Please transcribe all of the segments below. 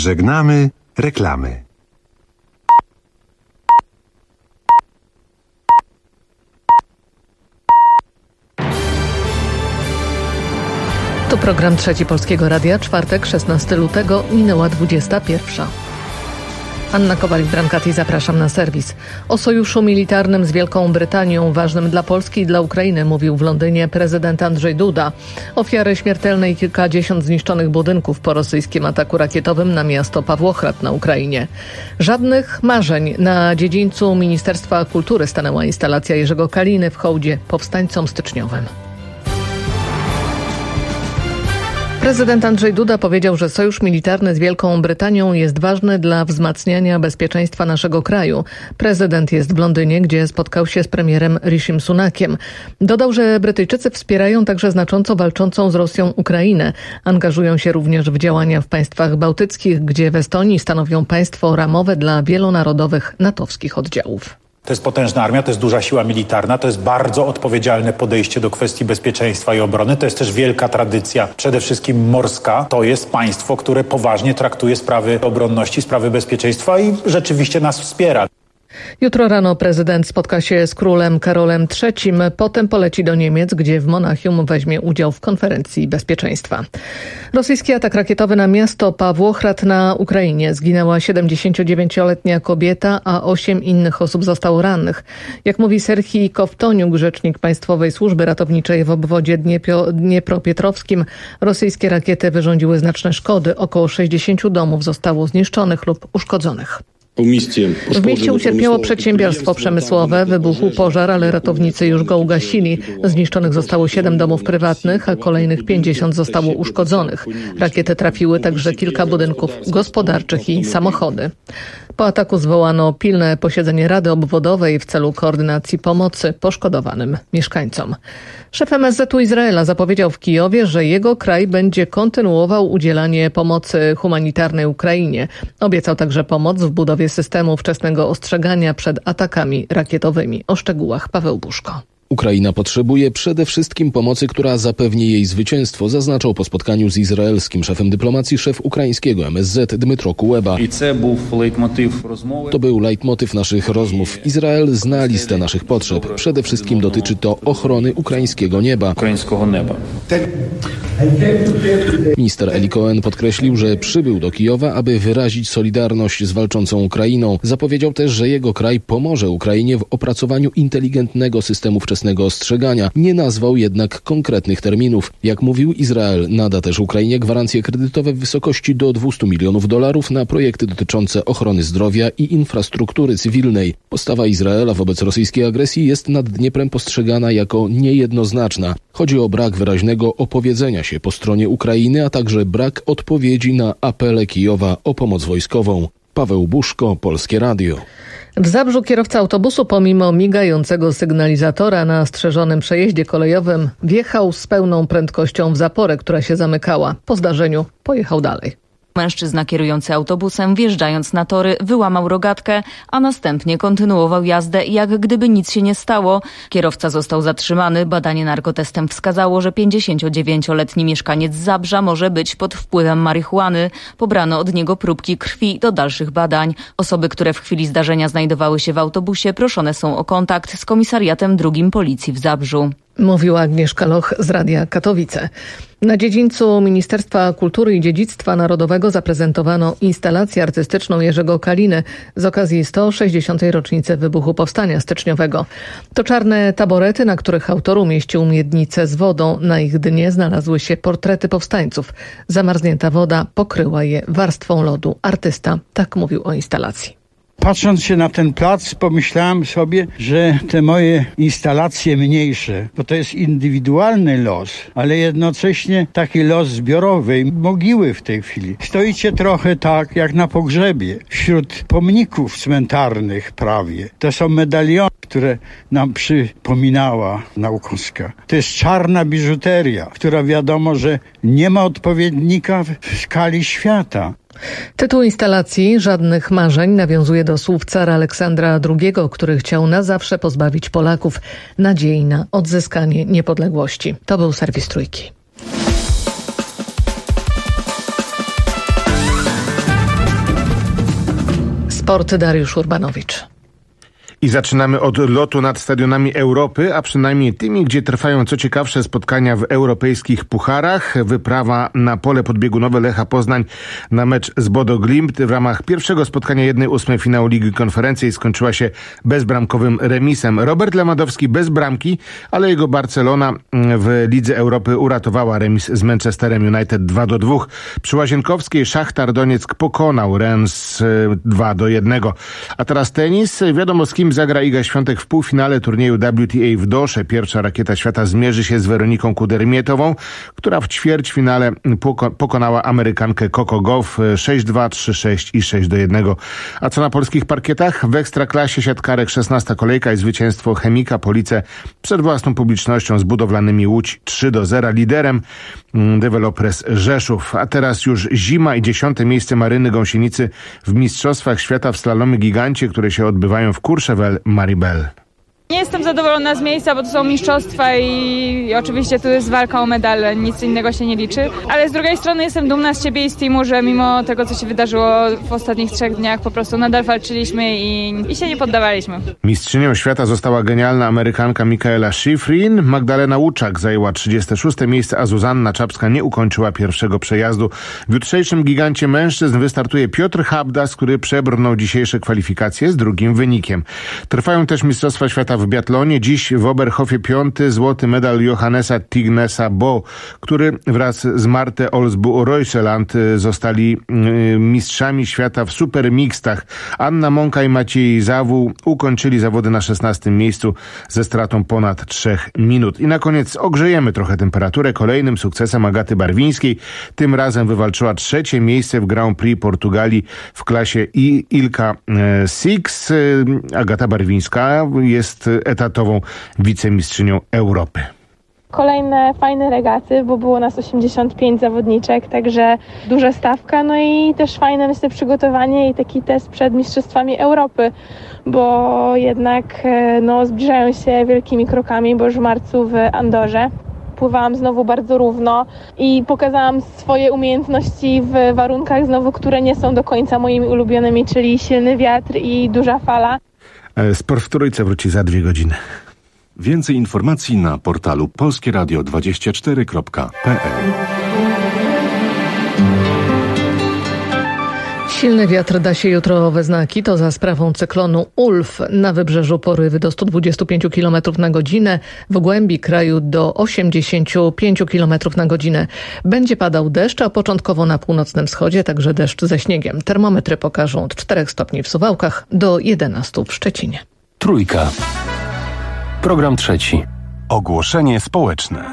Żegnamy reklamy. To program Trzeci Polskiego Radia, czwartek, 16 lutego, minęła 21. Anna Kowalik-Brankati, zapraszam na serwis. O sojuszu militarnym z Wielką Brytanią, ważnym dla Polski i dla Ukrainy, mówił w Londynie prezydent Andrzej Duda. Ofiary śmiertelne i kilkadziesiąt zniszczonych budynków po rosyjskim ataku rakietowym na miasto Pawłochrad na Ukrainie. Żadnych marzeń. Na dziedzińcu Ministerstwa Kultury stanęła instalacja Jerzego Kaliny w hołdzie powstańcom styczniowym. Prezydent Andrzej Duda powiedział, że sojusz militarny z Wielką Brytanią jest ważny dla wzmacniania bezpieczeństwa naszego kraju. Prezydent jest w Londynie, gdzie spotkał się z premierem Rishim Sunakiem. Dodał, że Brytyjczycy wspierają także znacząco walczącą z Rosją Ukrainę. Angażują się również w działania w państwach bałtyckich, gdzie w Estonii stanowią państwo ramowe dla wielonarodowych natowskich oddziałów. To jest potężna armia, to jest duża siła militarna, to jest bardzo odpowiedzialne podejście do kwestii bezpieczeństwa i obrony. To jest też wielka tradycja, przede wszystkim morska. To jest państwo, które poważnie traktuje sprawy obronności, sprawy bezpieczeństwa i rzeczywiście nas wspiera. Jutro rano prezydent spotka się z królem Karolem III, potem poleci do Niemiec, gdzie w Monachium weźmie udział w konferencji bezpieczeństwa. Rosyjski atak rakietowy na miasto Pawłochrad na Ukrainie. Zginęła 79-letnia kobieta, a 8 innych osób zostało rannych. Jak mówi Serhii Kowtoniuk, rzecznik Państwowej Służby Ratowniczej w obwodzie dniepropietrowskim, rosyjskie rakiety wyrządziły znaczne szkody. Około 60 domów zostało zniszczonych lub uszkodzonych. W mieście ucierpiało przedsiębiorstwo przemysłowe, wybuchł pożar, ale ratownicy już go ugasili. Zniszczonych zostało 7 domów prywatnych, a kolejnych 50 zostało uszkodzonych. Rakiety trafiły także kilka budynków gospodarczych i samochody. Po ataku zwołano pilne posiedzenie Rady Obwodowej w celu koordynacji pomocy poszkodowanym mieszkańcom. Szef MSZ-u Izraela zapowiedział w Kijowie, że jego kraj będzie kontynuował udzielanie pomocy humanitarnej Ukrainie. Obiecał także pomoc w budowie systemu wczesnego ostrzegania przed atakami rakietowymi. O szczegółach Paweł Buszko. Ukraina potrzebuje przede wszystkim pomocy, która zapewni jej zwycięstwo, zaznaczał po spotkaniu z izraelskim szefem dyplomacji szef ukraińskiego MSZ Dmytro Kuleba. To był leitmotyw naszych rozmów. Izrael zna listę naszych potrzeb. Przede wszystkim dotyczy to ochrony ukraińskiego nieba. Minister Eli Cohen podkreślił, że przybył do Kijowa, aby wyrazić solidarność z walczącą Ukrainą. Zapowiedział też, że jego kraj pomoże Ukrainie w opracowaniu inteligentnego systemu wczesnego ostrzegania. Nie nazwał jednak konkretnych terminów. Jak mówił, Izrael nada też Ukrainie gwarancje kredytowe w wysokości do $200 milionów na projekty dotyczące ochrony zdrowia i infrastruktury cywilnej. Postawa Izraela wobec rosyjskiej agresji jest nad Dnieprem postrzegana jako niejednoznaczna. Chodzi o brak wyraźnego opowiedzenia się po stronie Ukrainy, a także brak odpowiedzi na apele Kijowa o pomoc wojskową. Paweł Buszko, Polskie Radio. W Zabrzu kierowca autobusu pomimo migającego sygnalizatora na strzeżonym przejeździe kolejowym wjechał z pełną prędkością w zaporę, która się zamykała. Po zdarzeniu pojechał dalej. Mężczyzna kierujący autobusem, wjeżdżając na tory, wyłamał rogatkę, a następnie kontynuował jazdę, jak gdyby nic się nie stało. Kierowca został zatrzymany. Badanie narkotestem wskazało, że 59-letni mieszkaniec Zabrza może być pod wpływem marihuany. Pobrano od niego próbki krwi do dalszych badań. Osoby, które w chwili zdarzenia znajdowały się w autobusie, proszone są o kontakt z Komisariatem II Policji w Zabrzu. Mówiła Agnieszka Loch z Radia Katowice. Na dziedzińcu Ministerstwa Kultury i Dziedzictwa Narodowego zaprezentowano instalację artystyczną Jerzego Kaliny z okazji 160. rocznicy wybuchu Powstania Styczniowego. To czarne taborety, na których autor umieścił miednicę z wodą. Na ich dnie znalazły się portrety powstańców. Zamarznięta woda pokryła je warstwą lodu. Artysta tak mówił o instalacji. Patrząc się na ten plac, pomyślałem sobie, że te moje instalacje mniejsze, bo to jest indywidualny los, ale jednocześnie taki los zbiorowej mogiły w tej chwili. Stoicie trochę tak jak na pogrzebie, wśród pomników cmentarnych prawie. To są medaliony, które nam przypominała Naukowska. To jest czarna biżuteria, która wiadomo, że nie ma odpowiednika w skali świata. Tytuł instalacji Żadnych marzeń nawiązuje do słów cara Aleksandra II, który chciał na zawsze pozbawić Polaków nadziei na odzyskanie niepodległości. To był serwis Trójki. Sport Dariusz Urbanowicz. I zaczynamy od lotu nad stadionami Europy, a przynajmniej tymi, gdzie trwają co ciekawsze spotkania w europejskich pucharach. Wyprawa na pole podbiegunowe Lecha Poznań na mecz z Bodo Glimt w ramach pierwszego spotkania 1/8 finału Ligi Konferencji skończyła się bezbramkowym remisem. Robert Lewandowski bez bramki, ale jego Barcelona w Lidze Europy uratowała remis z Manchesterem United 2-2. Przy Łazienkowskiej Szachtar Donieck pokonał Rennes 2-1. A teraz tenis. Wiadomo, z kim zagra Iga Świątek w półfinale turnieju WTA w Dosze. Pierwsza rakieta świata zmierzy się z Weroniką Kudermietową, która w ćwierćfinale pokonała Amerykankę Coco Gauff 6-2, 3-6 i 6-1. A co na polskich parkietach? W Ekstraklasie siatkarek 16. kolejka i zwycięstwo Chemika Police przed własną publicznością z Budowlanymi Łódź 3-0. Liderem Developers Rzeszów. A teraz już zima i 10. miejsce Maryny Gąsienicy w Mistrzostwach Świata w slalomie gigancie, które się odbywają w Courchevel-Maribel. Nie jestem zadowolona z miejsca, bo to są mistrzostwa i oczywiście tu jest walka o medale, nic innego się nie liczy. Ale z drugiej strony jestem dumna z siebie i z teamu, że mimo tego, co się wydarzyło w ostatnich 3 dniach, po prostu nadal walczyliśmy i się nie poddawaliśmy. Mistrzynią świata została genialna Amerykanka Michaela Schifrin. Magdalena Łuczak zajęła 36. miejsce, a Zuzanna Czapska nie ukończyła pierwszego przejazdu. W jutrzejszym gigancie mężczyzn wystartuje Piotr Habdas, który przebrnął dzisiejsze kwalifikacje z drugim wynikiem. Trwają też Mistrzostwa Świata w biatlonie. Dziś w Oberhofie 5. złoty medal Johannesa Tignesa Bo, który wraz z Martę Olsbu-Reuseland zostali mistrzami świata w supermixtach. Anna Mąka i Maciej Zawół ukończyli zawody na 16. miejscu ze stratą ponad 3 minut. I na koniec ogrzejemy trochę temperaturę kolejnym sukcesem Agaty Barwińskiej. Tym razem wywalczyła 3. miejsce w Grand Prix Portugalii w klasie Ilka Six. Agata Barwińska jest etatową wicemistrzynią Europy. Kolejne fajne regaty, bo było nas 85 zawodniczek, także duża stawka, no i też fajne, myślę, przygotowanie i taki test przed Mistrzostwami Europy, bo jednak zbliżają się wielkimi krokami, bo już w marcu w Andorze. Pływałam znowu bardzo równo i pokazałam swoje umiejętności w warunkach znowu, które nie są do końca moimi ulubionymi, czyli silny wiatr i duża fala. Sport w Trójce wróci za 2 godziny. Więcej informacji na portalu polskieradio24.pl. Silny wiatr da się jutro we znaki, to za sprawą cyklonu Ulf. Na wybrzeżu porywy do 125 km na godzinę, w głębi kraju do 85 km na godzinę. Będzie padał deszcz, a początkowo na północnym wschodzie także deszcz ze śniegiem. Termometry pokażą od 4 stopni w Suwałkach do 11 w Szczecinie. Trójka. Program 3. Ogłoszenie społeczne.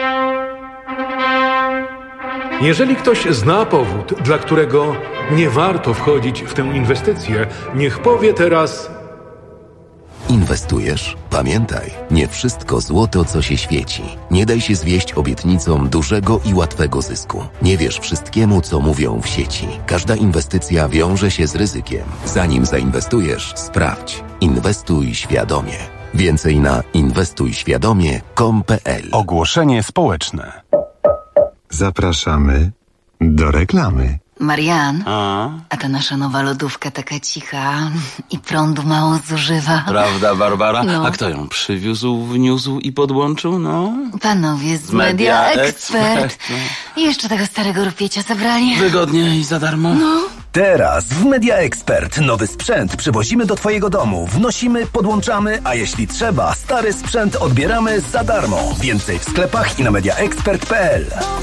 Jeżeli ktoś zna powód, dla którego nie warto wchodzić w tę inwestycję, niech powie teraz: Inwestujesz? Pamiętaj, nie wszystko złoto, co się świeci. Nie daj się zwieść obietnicom dużego i łatwego zysku. Nie wierz wszystkiemu, co mówią w sieci. Każda inwestycja wiąże się z ryzykiem. Zanim zainwestujesz, sprawdź. Inwestuj świadomie. Więcej na inwestujświadomie.com.pl. Ogłoszenie społeczne. Zapraszamy do reklamy. Marian, a ta nasza nowa lodówka taka cicha i prądu mało zużywa. Prawda, Barbara? No. A kto ją przywiózł, wniósł i podłączył? No? Panowie z Media Expert. I jeszcze tego starego rupiecia zabrali. Wygodnie i za darmo. No. Teraz w Media Expert nowy sprzęt przywozimy do twojego domu. Wnosimy, podłączamy, a jeśli trzeba, stary sprzęt odbieramy za darmo. Więcej w sklepach i na mediaexpert.pl.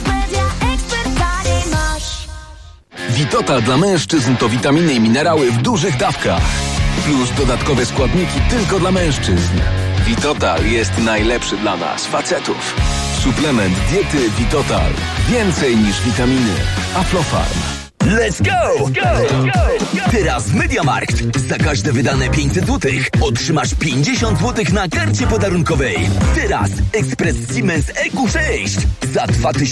Vitotal dla mężczyzn to witaminy i minerały w dużych dawkach. Plus dodatkowe składniki tylko dla mężczyzn. Vitotal jest najlepszy dla nas, facetów. Suplement diety Vitotal. Więcej niż witaminy. Aflofarm. Let's go! Teraz w MediaMarkt za każde wydane 500 zł otrzymasz 50 zł na karcie podarunkowej. Teraz ekspres Siemens EQ6 za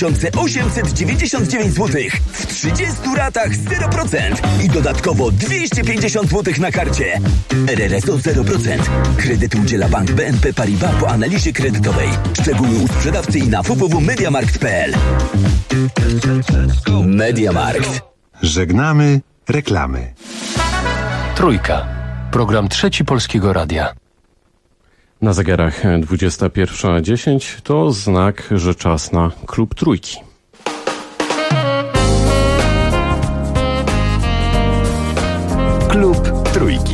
2899 zł w 30 ratach 0% i dodatkowo 250 zł na karcie. RRSO 0%. Kredyt udziela Bank BNP Paribas po analizie kredytowej. Szczegóły u sprzedawcy i na www.mediamarkt.pl. MediaMarkt. Żegnamy reklamy. Trójka. Program Trzeci Polskiego Radia. Na zegarach 21:10 to znak, że czas na Klub Trójki. Klub Trójki.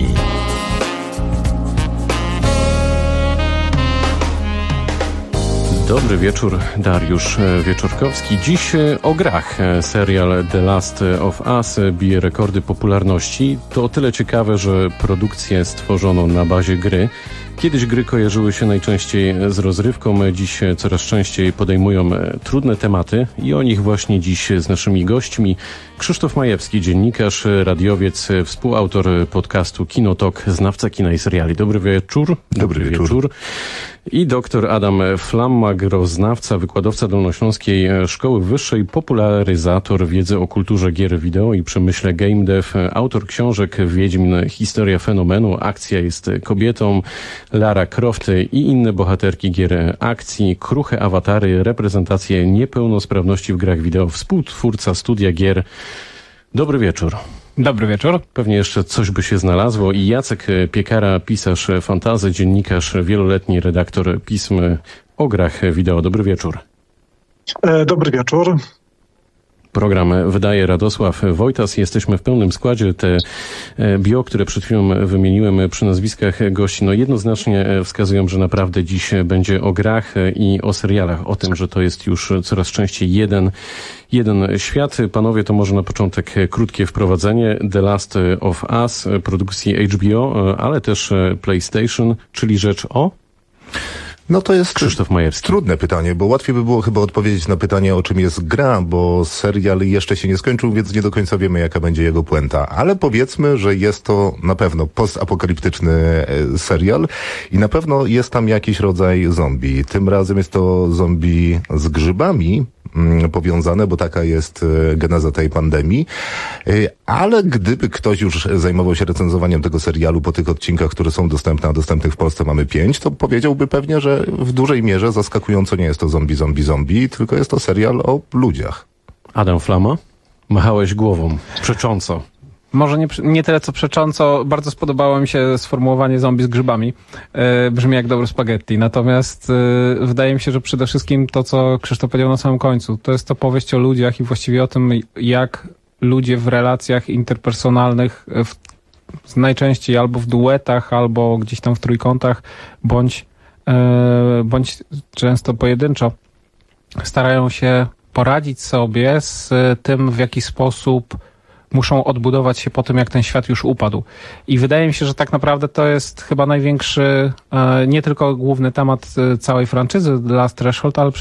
Dobry wieczór, Dariusz Wieczorkowski. Dziś o grach. Serial The Last of Us bije rekordy popularności. To o tyle ciekawe, że produkcję stworzono na bazie gry. Kiedyś gry kojarzyły się najczęściej z rozrywką, dziś coraz częściej podejmują trudne tematy i o nich właśnie dziś z naszymi gośćmi. Krzysztof Majewski, dziennikarz, radiowiec, współautor podcastu Kinotok, znawca kina i seriali. Dobry wieczór. Dobry wieczór. I doktor Adam Flamma, groznawca, wykładowca Dolnośląskiej Szkoły Wyższej, popularyzator wiedzy o kulturze gier wideo i przemyśle game dev, autor książek Wiedźmin, Historia fenomenu, Akcja jest kobietą, Lara Croft i inne bohaterki gier akcji, kruche awatary, reprezentacje niepełnosprawności w grach wideo, współtwórca studia gier. Dobry wieczór. Dobry wieczór. Pewnie jeszcze coś by się znalazło. I Jacek Piekara, pisarz fantasy, dziennikarz, wieloletni redaktor pism o grach wideo. Dobry wieczór. Dobry wieczór. Program wydaje Radosław Wojtas. Jesteśmy w pełnym składzie. Te bio, które przed chwilą wymieniłem przy nazwiskach gości, jednoznacznie wskazują, że naprawdę dziś będzie o grach i o serialach. O tym, że to jest już coraz częściej jeden świat. Panowie, to może na początek krótkie wprowadzenie. The Last of Us, produkcji HBO, ale też PlayStation, czyli rzecz o... No to jest Krzysztof Majewski. Trudne pytanie, bo łatwiej by było chyba odpowiedzieć na pytanie, o czym jest gra, bo serial jeszcze się nie skończył, więc nie do końca wiemy, jaka będzie jego puenta. Ale powiedzmy, że jest to na pewno postapokaliptyczny serial i na pewno jest tam jakiś rodzaj zombie. Tym razem jest to zombie z grzybami powiązane, bo taka jest geneza tej pandemii. Ale gdyby ktoś już zajmował się recenzowaniem tego serialu po tych odcinkach, które są dostępne, a dostępnych w Polsce mamy 5, to powiedziałby pewnie, że w dużej mierze zaskakująco nie jest to zombie, tylko jest to serial o ludziach. Adam Flama? Machałeś głową. Przecząco. Może nie tyle co przecząco, bardzo spodobało mi się sformułowanie zombie z grzybami. Brzmi jak dobre spaghetti. Natomiast wydaje mi się, że przede wszystkim to, co Krzysztof powiedział na samym końcu, to jest to powieść o ludziach i właściwie o tym, jak ludzie w relacjach interpersonalnych, najczęściej albo w duetach, albo gdzieś tam w trójkątach, bądź często pojedynczo, starają się poradzić sobie z tym, w jaki sposób muszą odbudować się po tym, jak ten świat już upadł. I wydaje mi się, że tak naprawdę to jest chyba największy, nie tylko główny temat całej franczyzy The Last Threshold, ale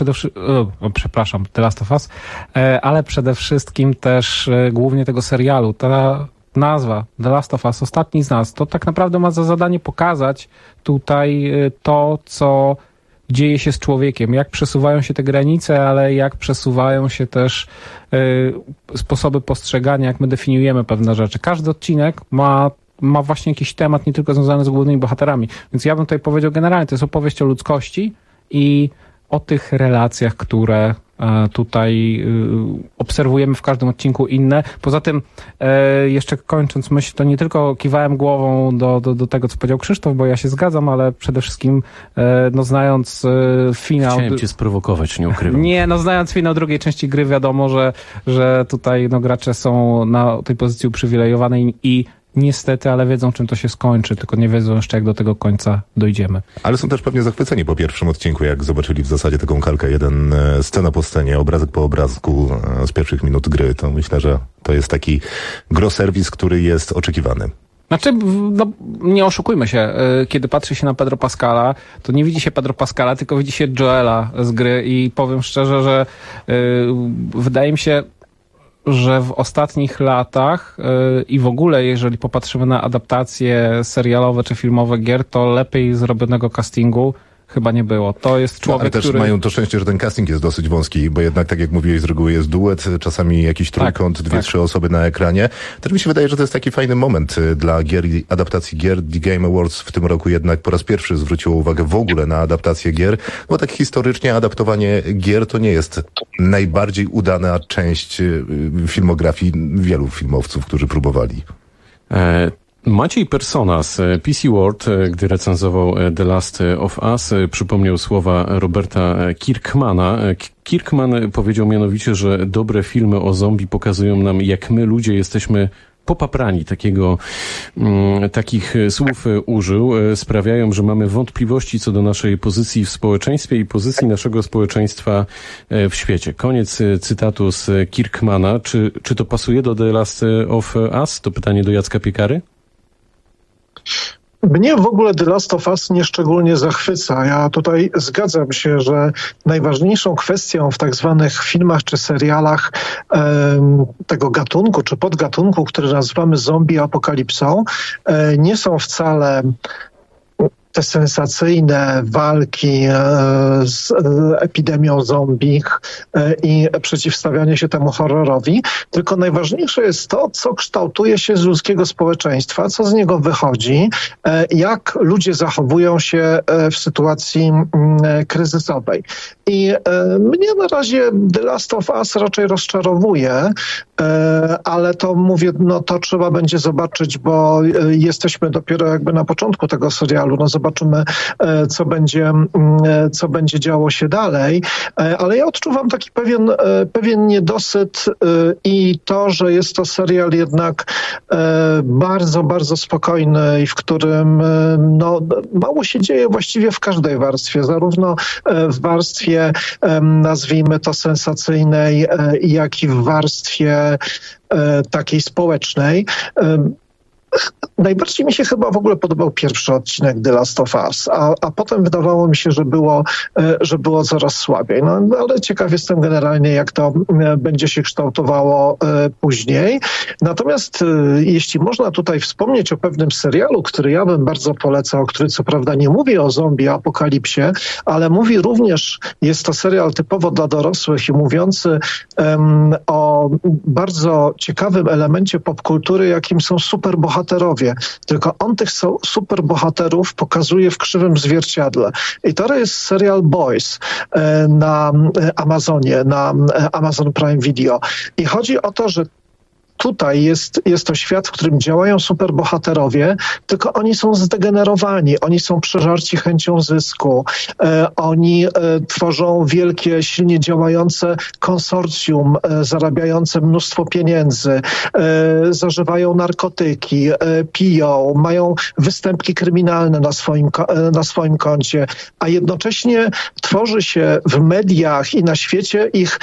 The Last of Us, ale przede wszystkim też głównie tego serialu. Ta nazwa The Last of Us, Ostatni z nas, to tak naprawdę ma za zadanie pokazać tutaj to, co dzieje się z człowiekiem, jak przesuwają się te granice, ale jak przesuwają się też sposoby postrzegania, jak my definiujemy pewne rzeczy. Każdy odcinek ma właśnie jakiś temat, nie tylko związany z głównymi bohaterami. Więc ja bym tutaj powiedział generalnie, to jest opowieść o ludzkości i o tych relacjach, które tutaj obserwujemy w każdym odcinku inne. Poza tym, jeszcze kończąc myśl, to nie tylko kiwałem głową do tego, co powiedział Krzysztof, bo ja się zgadzam, ale przede wszystkim znając finał... Chciałem cię sprowokować, nie ukrywam. Nie, znając finał drugiej części gry, wiadomo, że tutaj gracze są na tej pozycji uprzywilejowanej i niestety, ale wiedzą, czym to się skończy, tylko nie wiedzą jeszcze, jak do tego końca dojdziemy. Ale są też pewnie zachwyceni po pierwszym odcinku, jak zobaczyli w zasadzie taką kalkę, scena po scenie, obrazek po obrazku z pierwszych minut gry. To myślę, że to jest taki groserwis, który jest oczekiwany. Znaczy, nie oszukujmy się, kiedy patrzy się na Pedro Pascala, to nie widzi się Pedro Pascala, tylko widzi się Joela z gry i powiem szczerze, że wydaje mi się, że w ostatnich latach i w ogóle, jeżeli popatrzymy na adaptacje serialowe czy filmowe gier, to lepiej zrobionego castingu chyba nie było. To jest człowiek, ale też który... mają to szczęście, że ten casting jest dosyć wąski, bo jednak, tak jak mówiłeś, z reguły jest duet, czasami jakiś trójkąt, dwie-trzy osoby na ekranie. Też mi się wydaje, że to jest taki fajny moment dla gier i adaptacji gier. The Game Awards w tym roku jednak po raz pierwszy zwróciło uwagę w ogóle na adaptację gier, bo tak historycznie adaptowanie gier to nie jest najbardziej udana część filmografii wielu filmowców, którzy próbowali. Maciej Persona z PC World, gdy recenzował The Last of Us, przypomniał słowa Roberta Kirkmana. Kirkman powiedział mianowicie, że dobre filmy o zombie pokazują nam, jak my ludzie jesteśmy popaprani. Takich słów użył. Sprawiają, że mamy wątpliwości co do naszej pozycji w społeczeństwie i pozycji naszego społeczeństwa w świecie. Koniec cytatu z Kirkmana. Czy to pasuje do The Last of Us? To pytanie do Jacka Piekary? Mnie w ogóle The Last of Us nieszczególnie zachwyca. Ja tutaj zgadzam się, że najważniejszą kwestią w tak zwanych filmach czy serialach tego gatunku czy podgatunku, który nazywamy zombie apokalipsą, nie są wcale te sensacyjne walki z epidemią zombie i przeciwstawianie się temu horrorowi, tylko najważniejsze jest to, co kształtuje się z ludzkiego społeczeństwa, co z niego wychodzi, jak ludzie zachowują się w sytuacji kryzysowej. I mnie na razie The Last of Us raczej rozczarowuje, ale to mówię, no to trzeba będzie zobaczyć, bo jesteśmy dopiero jakby na początku tego serialu. No zobaczymy, co będzie działo się dalej, ale ja odczuwam taki pewien niedosyt i to, że jest to serial jednak bardzo, bardzo spokojny i w którym no, mało się dzieje właściwie w każdej warstwie, zarówno w warstwie nazwijmy to sensacyjnej, jak i w warstwie takiej społecznej. Najbardziej mi się chyba w ogóle podobał pierwszy odcinek The Last of Us, a potem wydawało mi się, że było coraz słabiej. No, ale ciekaw jestem generalnie, jak to będzie się kształtowało później. Natomiast jeśli można tutaj wspomnieć o pewnym serialu, który ja bym bardzo polecał, który co prawda nie mówi o zombie apokalipsie, ale mówi również, jest to serial typowo dla dorosłych i mówiący o bardzo ciekawym elemencie popkultury, jakim są superbohaterowie. Tylko on tych superbohaterów pokazuje w krzywym zwierciadle. I to jest serial Boys na Amazonie, na Amazon Prime Video. I chodzi o to, że tutaj jest to świat, w którym działają superbohaterowie, tylko oni są zdegenerowani, oni są przeżarci chęcią zysku, oni tworzą wielkie, silnie działające konsorcjum, zarabiające mnóstwo pieniędzy, zażywają narkotyki, piją, mają występki kryminalne na swoim koncie, a jednocześnie tworzy się w mediach i na świecie ich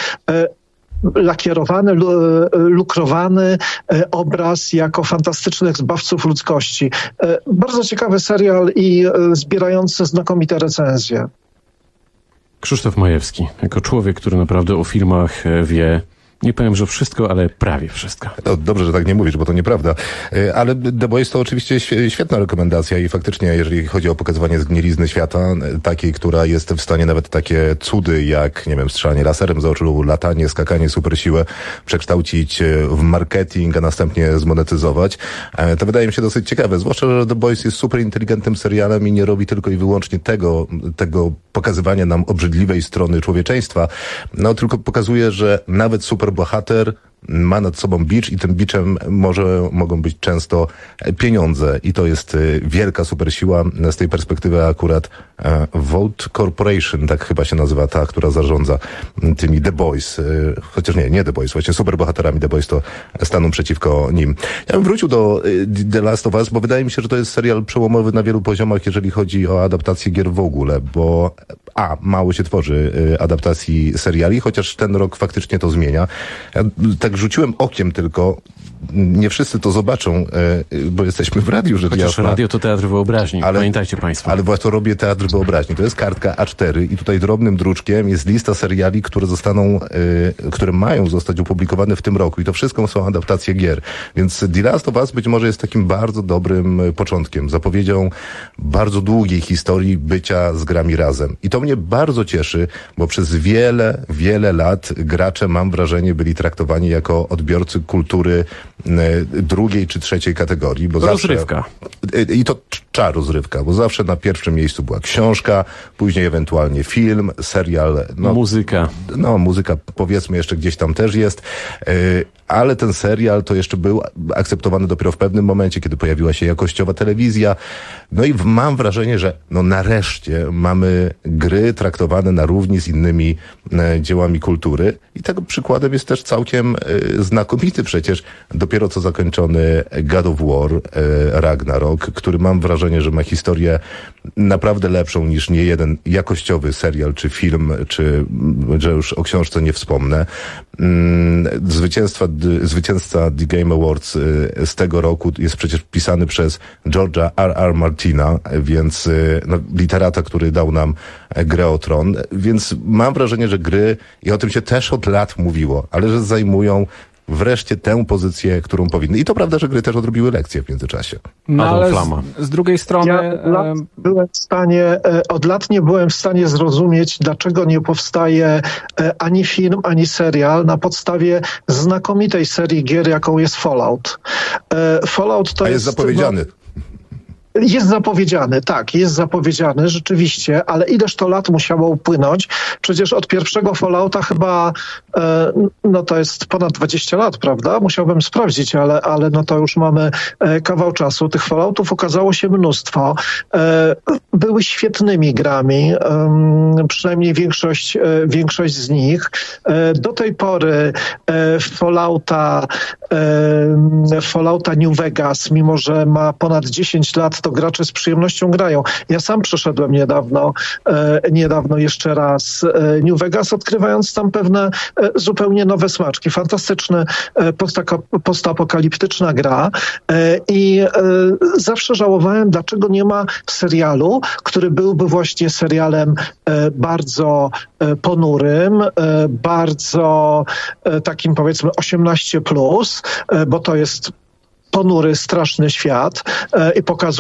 lakierowany, lukrowany obraz jako fantastycznych zbawców ludzkości. Bardzo ciekawy serial i zbierający znakomite recenzje. Krzysztof Majewski, jako człowiek, który naprawdę o filmach wie, nie powiem, że wszystko, ale prawie wszystko. No, dobrze, że tak nie mówisz, bo to nieprawda. Ale The Boys to oczywiście świetna rekomendacja i faktycznie, jeżeli chodzi o pokazywanie zgnilizny świata, takiej, która jest w stanie nawet takie cudy jak, nie wiem, strzelanie laserem z oczu, latanie, skakanie, supersiłę przekształcić w marketing, a następnie zmonetyzować, to wydaje mi się dosyć ciekawe. Zwłaszcza, że The Boys jest super inteligentnym serialem i nie robi tylko i wyłącznie tego pokazywania nam obrzydliwej strony człowieczeństwa, no tylko pokazuje, że nawet superbohater ma nad sobą bicz i tym biczem mogą być często pieniądze i to jest wielka supersiła. Z tej perspektywy akurat Vote Corporation, tak chyba się nazywa ta, która zarządza tymi The Boys, chociaż nie The Boys, właśnie superbohaterami The Boys to staną przeciwko nim. Ja bym wrócił do The Last of Us, bo wydaje mi się, że to jest serial przełomowy na wielu poziomach, jeżeli chodzi o adaptację gier w ogóle, bo mało się tworzy adaptacji seriali, chociaż ten rok faktycznie to zmienia. Ja tak rzuciłem okiem tylko, nie wszyscy to zobaczą, bo jesteśmy w radiu, że chociaż radio to teatr wyobraźni, pamiętajcie państwo. Ale właśnie robię teatr wyobraźni. To jest kartka A4 i tutaj drobnym druczkiem jest lista seriali, które mają zostać opublikowane w tym roku i to wszystko są adaptacje gier. Więc The Last of Us być może jest takim bardzo dobrym początkiem, zapowiedzią bardzo długiej historii bycia z grami razem. I to mnie bardzo cieszy, bo przez wiele, wiele lat gracze, mam wrażenie, byli traktowani jako odbiorcy kultury drugiej czy trzeciej kategorii. Bo rozrywka. I to rozrywka, bo zawsze na pierwszym miejscu była książka, później ewentualnie film, serial. Muzyka. Muzyka powiedzmy jeszcze gdzieś tam też jest, ale ten serial to jeszcze był akceptowany dopiero w pewnym momencie, kiedy pojawiła się jakościowa telewizja. No i mam wrażenie, że nareszcie mamy gry traktowane na równi z innymi dziełami kultury i tego przykładem jest też całkiem znakomity przecież dopiero co zakończony God of War Ragnarok, który mam wrażenie, że ma historię naprawdę lepszą niż niejeden jakościowy serial czy film, czy że już o książce nie wspomnę. Zwycięzca The Game Awards z tego roku jest przecież pisany przez George'a R.R. Martina, więc literata, który dał nam Grę o Tron, więc mam wrażenie, że gry, i o tym się też od lat mówiło, ale że zajmują wreszcie tę pozycję, którą powinny. I to prawda, że gry też odrobiły lekcje w międzyczasie. Ale z drugiej strony od lat nie byłem w stanie zrozumieć, dlaczego nie powstaje ani film, ani serial na podstawie znakomitej serii gier, jaką jest Fallout. Fallout to jest zapowiedziany. Jest zapowiedziany, rzeczywiście, ale ileż to lat musiało upłynąć? Przecież od pierwszego Fallouta chyba, to jest ponad 20 lat, prawda? Musiałbym sprawdzić, ale to już mamy kawał czasu. Tych Falloutów okazało się mnóstwo. Były świetnymi grami, przynajmniej większość z nich. Do tej pory Fallouta New Vegas, mimo że ma ponad 10 lat, to gracze z przyjemnością grają. Ja sam przeszedłem niedawno jeszcze raz New Vegas, odkrywając tam pewne zupełnie nowe smaczki. Fantastyczna postapokaliptyczna gra i zawsze żałowałem, dlaczego nie ma serialu, który byłby właśnie serialem bardzo ponurym, bardzo takim powiedzmy 18+, bo to jest ponury, straszny świat i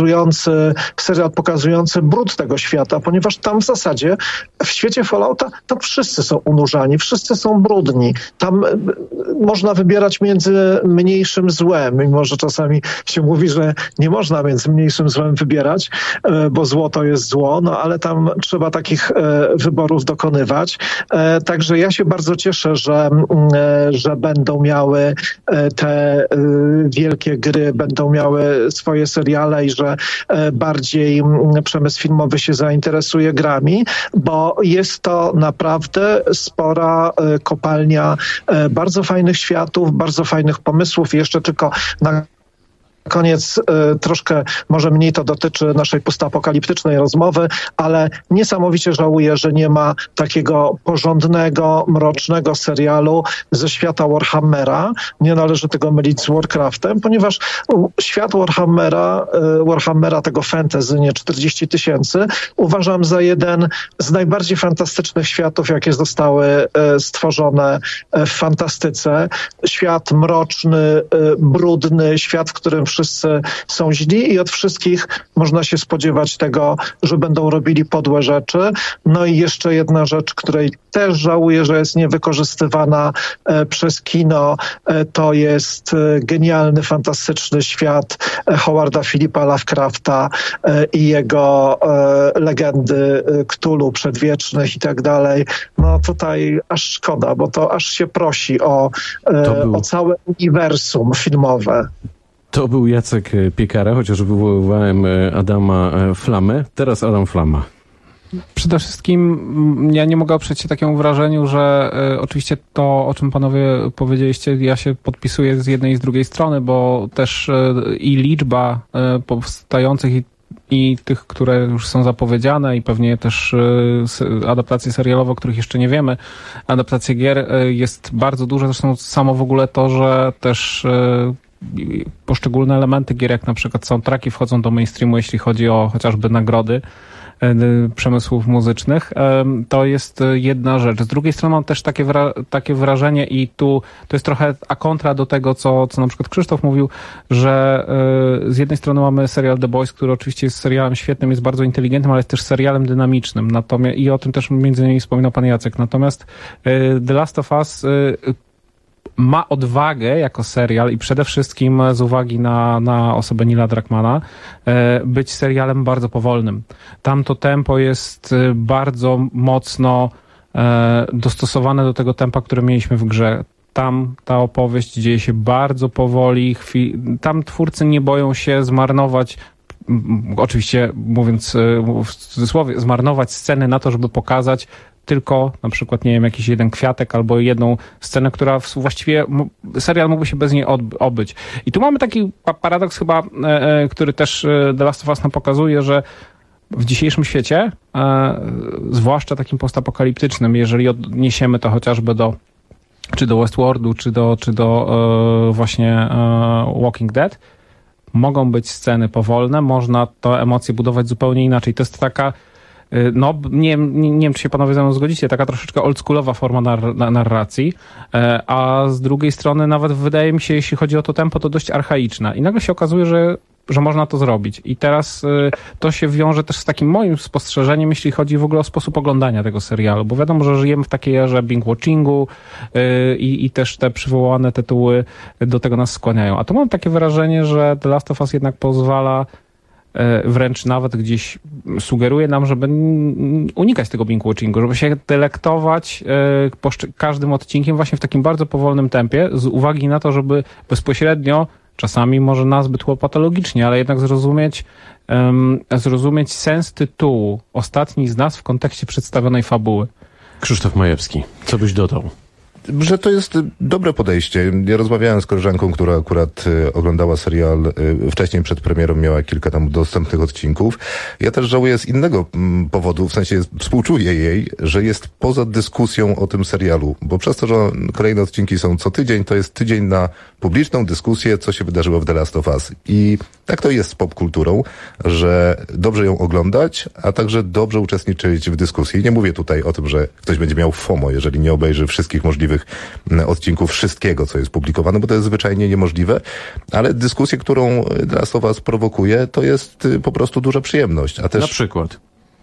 serial pokazujący brud tego świata, ponieważ tam w zasadzie w świecie Fallouta tam wszyscy są unurzani, wszyscy są brudni. Tam można wybierać między mniejszym złem, mimo że czasami się mówi, że nie można między mniejszym złem wybierać, bo zło to jest zło, ale tam trzeba takich wyborów dokonywać. Także ja się bardzo cieszę, że będą miały te wielkie gry, będą miały swoje seriale i że bardziej przemysł filmowy się zainteresuje grami, bo jest to naprawdę spora kopalnia bardzo fajnych światów, bardzo fajnych pomysłów i jeszcze tylko na koniec troszkę może mniej to dotyczy naszej postapokaliptycznej rozmowy, ale niesamowicie żałuję, że nie ma takiego porządnego, mrocznego serialu ze świata Warhammera. Nie należy tego mylić z Warcraftem, ponieważ świat Warhammera tego fantasy, nie 40 000, uważam za jeden z najbardziej fantastycznych światów, jakie zostały stworzone w fantastyce. Świat mroczny, brudny, świat, w którym wszyscy są źli i od wszystkich można się spodziewać tego, że będą robili podłe rzeczy. No i jeszcze jedna rzecz, której też żałuję, że jest niewykorzystywana przez kino, to jest genialny, fantastyczny świat Howarda Philippa Lovecrafta i jego legendy Cthulhu przedwiecznych i tak dalej. No tutaj aż szkoda, bo to aż się prosi o całe uniwersum filmowe. To był Jacek Piekara, chociaż wywoływałem Adama Flamę. Teraz Adam Flama. Przede wszystkim ja nie mogę oprzeć się takiemu wrażeniu, że oczywiście to, o czym panowie powiedzieliście, ja się podpisuję z jednej i z drugiej strony, bo też i liczba powstających i tych, które już są zapowiedziane i pewnie też adaptacje serialowe, o których jeszcze nie wiemy, adaptacje gier jest bardzo duża. Zresztą samo w ogóle to, że też poszczególne elementy gier, jak na przykład soundtracki, wchodzą do mainstreamu, jeśli chodzi o chociażby nagrody przemysłów muzycznych, to jest jedna rzecz. Z drugiej strony mam też takie wrażenie i tu to jest trochę kontra do tego, co na przykład Krzysztof mówił, że z jednej strony mamy serial The Boys, który oczywiście jest serialem świetnym, jest bardzo inteligentnym, ale jest też serialem dynamicznym. Natomiast, i o tym też między innymi wspominał pan Jacek. Natomiast The Last of Us ma odwagę jako serial i przede wszystkim z uwagi na osobę Neila Druckmana być serialem bardzo powolnym. Tam to tempo jest bardzo mocno dostosowane do tego tempa, które mieliśmy w grze. Tam ta opowieść dzieje się bardzo powoli. Tam twórcy nie boją się zmarnować, oczywiście mówiąc w cudzysłowie, zmarnować sceny na to, żeby pokazać tylko na przykład, nie wiem, jakiś jeden kwiatek albo jedną scenę, która właściwie serial mógłby się bez niej obyć. I tu mamy taki paradoks chyba, który też The Last of Us nam pokazuje, że w dzisiejszym świecie, zwłaszcza takim postapokaliptycznym, jeżeli odniesiemy to chociażby czy do Westworldu, czy do właśnie Walking Dead, mogą być sceny powolne, można te emocje budować zupełnie inaczej. To jest taka, no nie wiem, czy się panowie ze mną zgodzicie, taka troszeczkę oldschoolowa forma narracji, a z drugiej strony nawet wydaje mi się, jeśli chodzi o to tempo, to dość archaiczna. I nagle się okazuje, że można to zrobić. I teraz to się wiąże też z takim moim spostrzeżeniem, jeśli chodzi w ogóle o sposób oglądania tego serialu, bo wiadomo, że żyjemy w takiej erze binge-watchingu i też te przywołane tytuły do tego nas skłaniają. A tu mam takie wrażenie, że The Last of Us jednak pozwala, wręcz nawet gdzieś sugeruje nam, żeby unikać tego binge-watchingu, żeby się delektować każdym odcinkiem właśnie w takim bardzo powolnym tempie, z uwagi na to, żeby bezpośrednio, czasami może nazbyt łopatologicznie, ale jednak zrozumieć sens tytułu Ostatni z nas w kontekście przedstawionej fabuły. Krzysztof Majewski, co byś dodał? Że to jest dobre podejście. Ja rozmawiałem z koleżanką, która akurat oglądała serial wcześniej przed premierą, miała kilka tam dostępnych odcinków. Ja też żałuję z innego powodu, w sensie współczuję jej, że jest poza dyskusją o tym serialu, bo przez to, że kolejne odcinki są co tydzień, to jest tydzień na publiczną dyskusję, co się wydarzyło w The Last of Us. I tak to jest z popkulturą, że dobrze ją oglądać, a także dobrze uczestniczyć w dyskusji. Nie mówię tutaj o tym, że ktoś będzie miał FOMO, jeżeli nie obejrzy wszystkich możliwych odcinków wszystkiego, co jest publikowane, bo to jest zwyczajnie niemożliwe, ale dyskusję, którą The Last of Us prowokuje, to jest po prostu duża przyjemność. A też... Na przykład?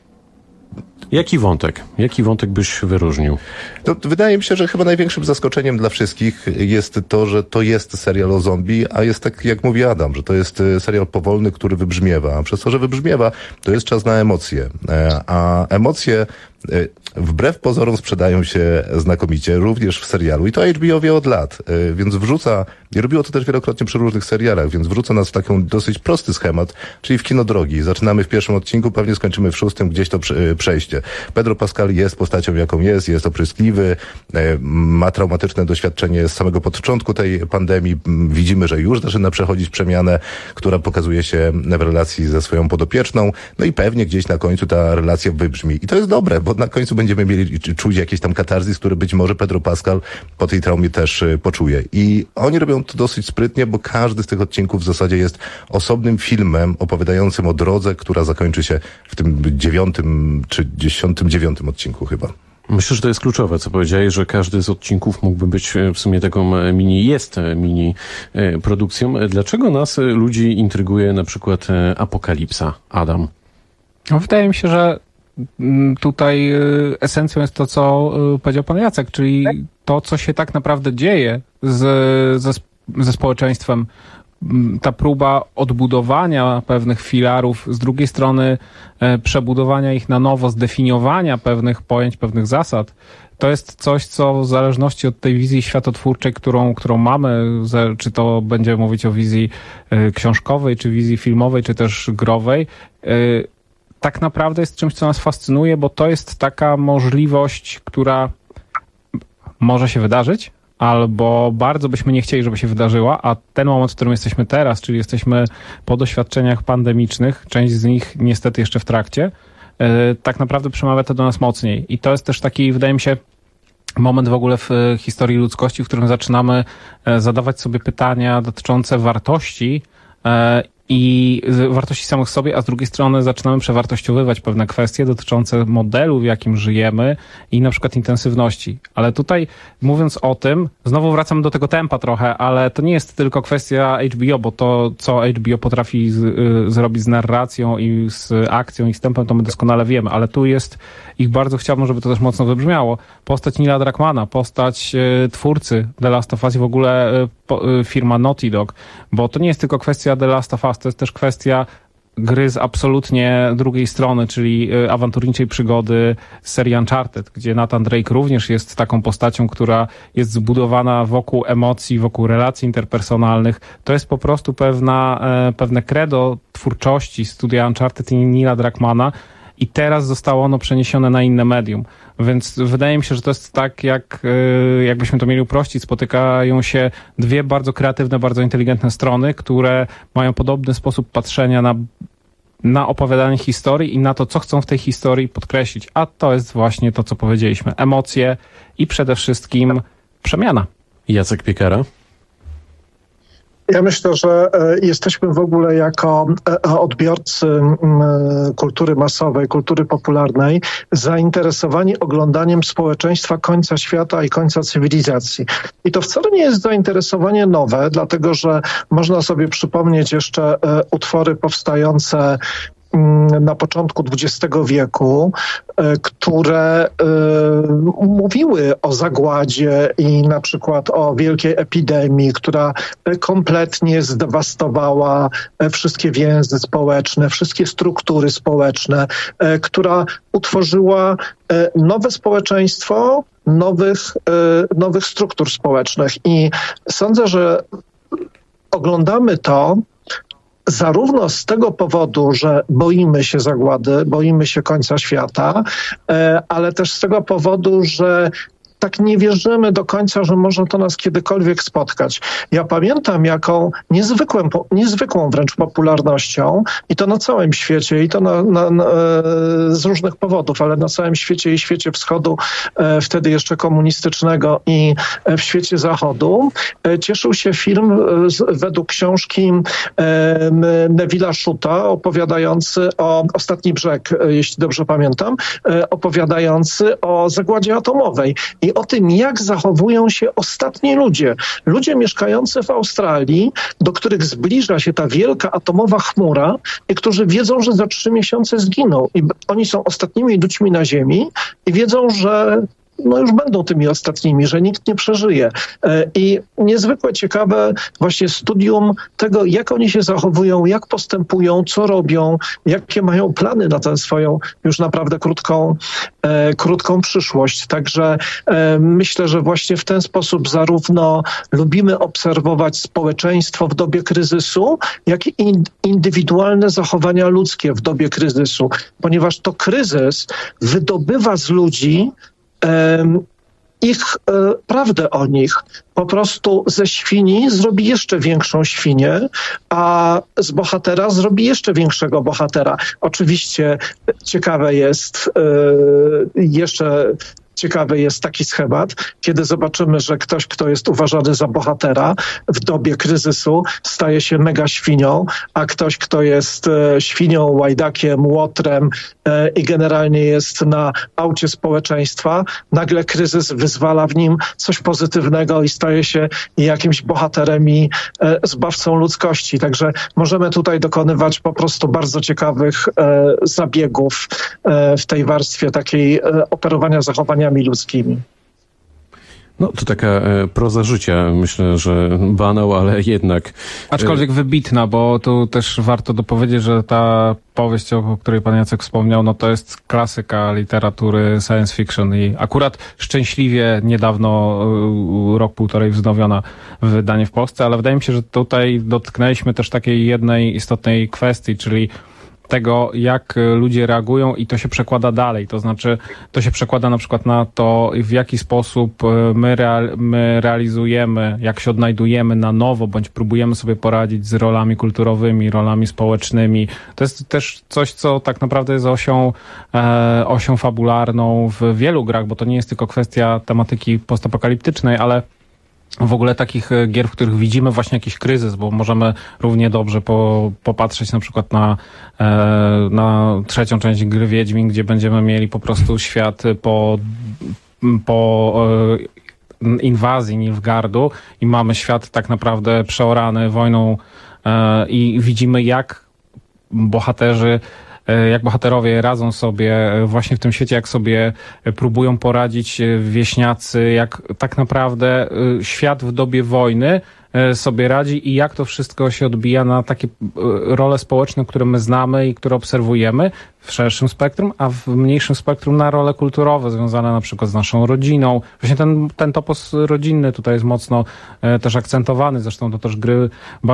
Jaki wątek byś wyróżnił? To wydaje mi się, że chyba największym zaskoczeniem dla wszystkich jest to, że to jest serial o zombie, a jest tak, jak mówi Adam, że to jest serial powolny, który wybrzmiewa. A przez to, że wybrzmiewa, to jest czas na emocje. A emocje wbrew pozorom sprzedają się znakomicie, również w serialu. I to HBO wie od lat, więc wrzuca, i robiło to też wielokrotnie przy różnych serialach, więc wrzuca nas w taki dosyć prosty schemat, czyli w kino drogi. Zaczynamy w pierwszym odcinku, pewnie skończymy w 6, gdzieś to przejście. Pedro Pascal jest postacią, jaką jest opryskliwy, ma traumatyczne doświadczenie z samego początku tej pandemii. Widzimy, że już zaczyna przechodzić przemianę, która pokazuje się w relacji ze swoją podopieczną, no i pewnie gdzieś na końcu ta relacja wybrzmi. I to jest dobre, bo na końcu będziemy mieli czuć jakiś tam katarzis, który być może Pedro Pascal po tej traumie też poczuje. I oni robią to dosyć sprytnie, bo każdy z tych odcinków w zasadzie jest osobnym filmem opowiadającym o drodze, która zakończy się w tym 9. czy 10. odcinku chyba. Myślę, że to jest kluczowe, co powiedziałeś, że każdy z odcinków mógłby być w sumie taką mini produkcją. Dlaczego nas, ludzi, intryguje na przykład apokalipsa, Adam? No, wydaje mi się, że tutaj esencją jest to, co powiedział pan Jacek, czyli to, co się tak naprawdę dzieje ze społeczeństwem. Ta próba odbudowania pewnych filarów, z drugiej strony przebudowania ich na nowo, zdefiniowania pewnych pojęć, pewnych zasad. To jest coś, co w zależności od tej wizji światotwórczej, którą mamy, czy to będziemy mówić o wizji książkowej, czy wizji filmowej, czy też growej, tak naprawdę jest czymś, co nas fascynuje, bo to jest taka możliwość, która może się wydarzyć, albo bardzo byśmy nie chcieli, żeby się wydarzyła, a ten moment, w którym jesteśmy teraz, czyli jesteśmy po doświadczeniach pandemicznych, część z nich niestety jeszcze w trakcie, tak naprawdę przemawia to do nas mocniej. I to jest też taki, wydaje mi się, moment w ogóle w historii ludzkości, w którym zaczynamy zadawać sobie pytania dotyczące wartości i wartości samych w sobie, a z drugiej strony zaczynamy przewartościowywać pewne kwestie dotyczące modelu, w jakim żyjemy i na przykład intensywności. Ale tutaj mówiąc o tym, znowu wracam do tego tempa trochę, ale to nie jest tylko kwestia HBO, bo to, co HBO potrafi zrobić z narracją i z akcją i z tempem, to my doskonale wiemy, ale tu jest, ich bardzo chciałbym, żeby to też mocno wybrzmiało, postać Neila Druckmana, postać twórcy The Last of Us i w ogóle firma Naughty Dog, bo to nie jest tylko kwestia The Last of Us, to jest też kwestia gry z absolutnie drugiej strony, czyli awanturniczej przygody z serii Uncharted, gdzie Nathan Drake również jest taką postacią, która jest zbudowana wokół emocji, wokół relacji interpersonalnych. To jest po prostu pewne credo twórczości studia Uncharted i Neila Druckmana i teraz zostało ono przeniesione na inne medium. Więc wydaje mi się, że to jest tak, jakbyśmy to mieli uprościć. Spotykają się dwie bardzo kreatywne, bardzo inteligentne strony, które mają podobny sposób patrzenia na opowiadanie historii i na to, co chcą w tej historii podkreślić. A to jest właśnie to, co powiedzieliśmy. Emocje i przede wszystkim przemiana. Jacek Piekara. Ja myślę, że jesteśmy w ogóle jako odbiorcy kultury masowej, kultury popularnej zainteresowani oglądaniem społeczeństwa końca świata i końca cywilizacji. I to wcale nie jest zainteresowanie nowe, dlatego że można sobie przypomnieć jeszcze utwory powstające na początku XX wieku, które mówiły o zagładzie i na przykład o wielkiej epidemii, która kompletnie zdewastowała wszystkie więzy społeczne, wszystkie struktury społeczne, która utworzyła nowe społeczeństwo nowych struktur społecznych. I sądzę, że oglądamy to zarówno z tego powodu, że boimy się zagłady, boimy się końca świata, ale też z tego powodu, że tak nie wierzymy do końca, że może to nas kiedykolwiek spotkać. Ja pamiętam, jaką niezwykłą wręcz popularnością i to na całym świecie, i to z różnych powodów, ale na całym świecie i świecie wschodu, wtedy jeszcze komunistycznego i w świecie zachodu, cieszył się film według książki Neville'a Shutta opowiadający o Ostatni Brzeg, jeśli dobrze pamiętam, opowiadający o zagładzie atomowej. I o tym, jak zachowują się ostatni ludzie mieszkający w Australii, do których zbliża się ta wielka atomowa chmura i którzy wiedzą, że za 3 miesiące zginą. I oni są ostatnimi ludźmi na Ziemi i wiedzą, że już będą tymi ostatnimi, że nikt nie przeżyje. I niezwykle ciekawe właśnie studium tego, jak oni się zachowują, jak postępują, co robią, jakie mają plany na tę swoją już naprawdę krótką przyszłość. Także myślę, że właśnie w ten sposób zarówno lubimy obserwować społeczeństwo w dobie kryzysu, jak i indywidualne zachowania ludzkie w dobie kryzysu, ponieważ to kryzys wydobywa z ludzi prawdę o nich. Po prostu ze świni zrobi jeszcze większą świnię, a z bohatera zrobi jeszcze większego bohatera. Oczywiście ciekawy jest taki schemat, kiedy zobaczymy, że ktoś, kto jest uważany za bohatera w dobie kryzysu, staje się mega świnią, a ktoś, kto jest świnią, łajdakiem, łotrem i generalnie jest na aucie społeczeństwa, nagle kryzys wyzwala w nim coś pozytywnego i staje się jakimś bohaterem i zbawcą ludzkości. Także możemy tutaj dokonywać po prostu bardzo ciekawych zabiegów w tej warstwie takiej operowania zachowaniami ludzkimi. No to taka proza życia, myślę, że banał, ale jednak. Aczkolwiek wybitna, bo tu też warto dopowiedzieć, że ta powieść, o której pan Jacek wspomniał, no to jest klasyka literatury science fiction i akurat szczęśliwie niedawno, rok, półtorej wznowiona wydanie w Polsce, ale wydaje mi się, że tutaj dotknęliśmy też takiej jednej istotnej kwestii, czyli tego, jak ludzie reagują i to się przekłada dalej. To znaczy, to się przekłada na przykład na to, w jaki sposób my realizujemy, jak się odnajdujemy na nowo, bądź próbujemy sobie poradzić z rolami kulturowymi, rolami społecznymi. To jest też coś, co tak naprawdę jest osią fabularną w wielu grach, bo to nie jest tylko kwestia tematyki postapokaliptycznej, ale w ogóle takich gier, w których widzimy właśnie jakiś kryzys, bo możemy równie dobrze popatrzeć na przykład na trzecią część gry Wiedźmin, gdzie będziemy mieli po prostu świat po inwazji Nilfgaardu i mamy świat tak naprawdę przeorany wojną i widzimy jak bohaterowie radzą sobie właśnie w tym świecie, jak sobie próbują poradzić wieśniacy, jak tak naprawdę świat w dobie wojny sobie radzi i jak to wszystko się odbija na takie role społeczne, które my znamy i które obserwujemy w szerszym spektrum, a w mniejszym spektrum na role kulturowe związane na przykład z naszą rodziną. Właśnie ten topos rodzinny tutaj jest mocno też akcentowany, zresztą to też gry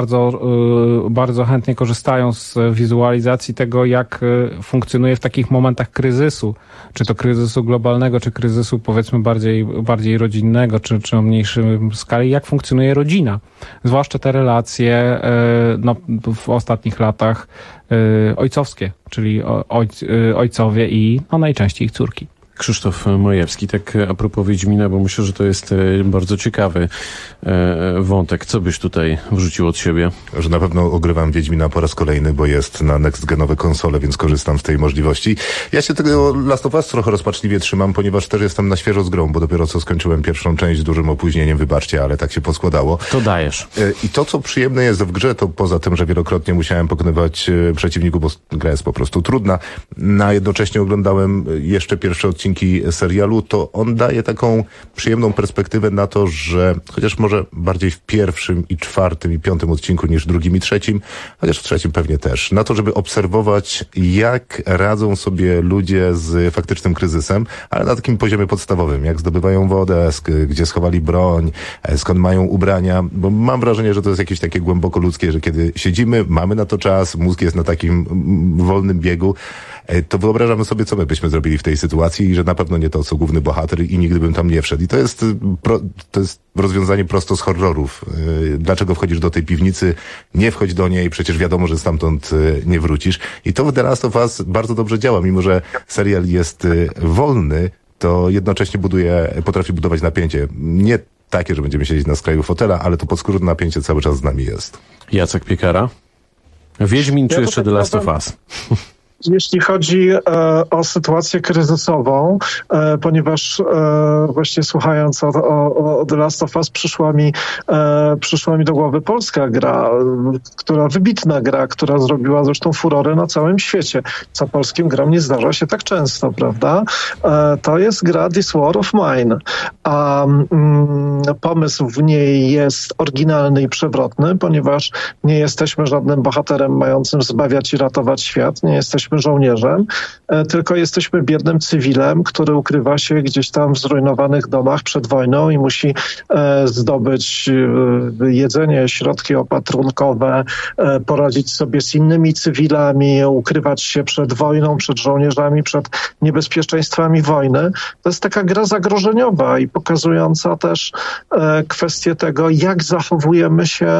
bardzo chętnie korzystają z wizualizacji tego, jak funkcjonuje w takich momentach kryzysu, czy to kryzysu globalnego, czy kryzysu powiedzmy bardziej rodzinnego, czy o mniejszej skali, jak funkcjonuje rodzina. Zwłaszcza te relacje w ostatnich latach ojcowskie, czyli ojcowie i najczęściej ich córki. Krzysztof Majewski, tak a propos Wiedźmina, bo myślę, że to jest bardzo ciekawy wątek. Co byś tutaj wrzucił od siebie? Że na pewno ogrywam Wiedźmina po raz kolejny, bo jest na next-genowe konsole, więc korzystam z tej możliwości. Ja się tego Last of Us trochę rozpaczliwie trzymam, ponieważ też jestem na świeżo z grą, bo dopiero co skończyłem pierwszą część z dużym opóźnieniem, wybaczcie, ale tak się poskładało. To dajesz. I to, co przyjemne jest w grze, to poza tym, że wielokrotnie musiałem pokonywać przeciwników, bo gra jest po prostu trudna, a jednocześnie oglądałem jeszcze pierwsze odcinki serialu, to on daje taką przyjemną perspektywę na to, że chociaż może bardziej w pierwszym i czwartym i piątym odcinku niż drugim i trzecim, chociaż w trzecim pewnie też, na to, żeby obserwować, jak radzą sobie ludzie z faktycznym kryzysem, ale na takim poziomie podstawowym, jak zdobywają wodę, gdzie schowali broń, skąd mają ubrania, bo mam wrażenie, że to jest jakieś takie głęboko ludzkie, że kiedy siedzimy, mamy na to czas, mózg jest na takim wolnym biegu, to wyobrażamy sobie, co my byśmy zrobili w tej sytuacji i że na pewno nie to, co główny bohater i nigdy bym tam nie wszedł. I to jest rozwiązanie prosto z horrorów. Dlaczego wchodzisz do tej piwnicy? Nie wchodź do niej, przecież wiadomo, że stamtąd nie wrócisz. I to w The Last of Us bardzo dobrze działa, mimo że serial jest wolny, to jednocześnie potrafi budować napięcie. Nie takie, że będziemy siedzieć na skraju fotela, ale to podskórne napięcie cały czas z nami jest. Jacek Piekara? Wiedźmin czy jeszcze The Last of Us? Jeśli chodzi o sytuację kryzysową, ponieważ właśnie słuchając o The Last of Us przyszła mi do głowy polska gra, wybitna gra, która zrobiła zresztą furorę na całym świecie, co polskim gram nie zdarza się tak często, prawda? To jest gra This War of Mine, a pomysł w niej jest oryginalny i przewrotny, ponieważ nie jesteśmy żadnym bohaterem mającym zbawiać i ratować świat, nie jesteśmy żołnierzem, tylko jesteśmy biednym cywilem, który ukrywa się gdzieś tam w zrujnowanych domach przed wojną i musi zdobyć jedzenie, środki opatrunkowe, poradzić sobie z innymi cywilami, ukrywać się przed wojną, przed żołnierzami, przed niebezpieczeństwami wojny. To jest taka gra zagrożeniowa i pokazująca też kwestię tego, jak zachowujemy się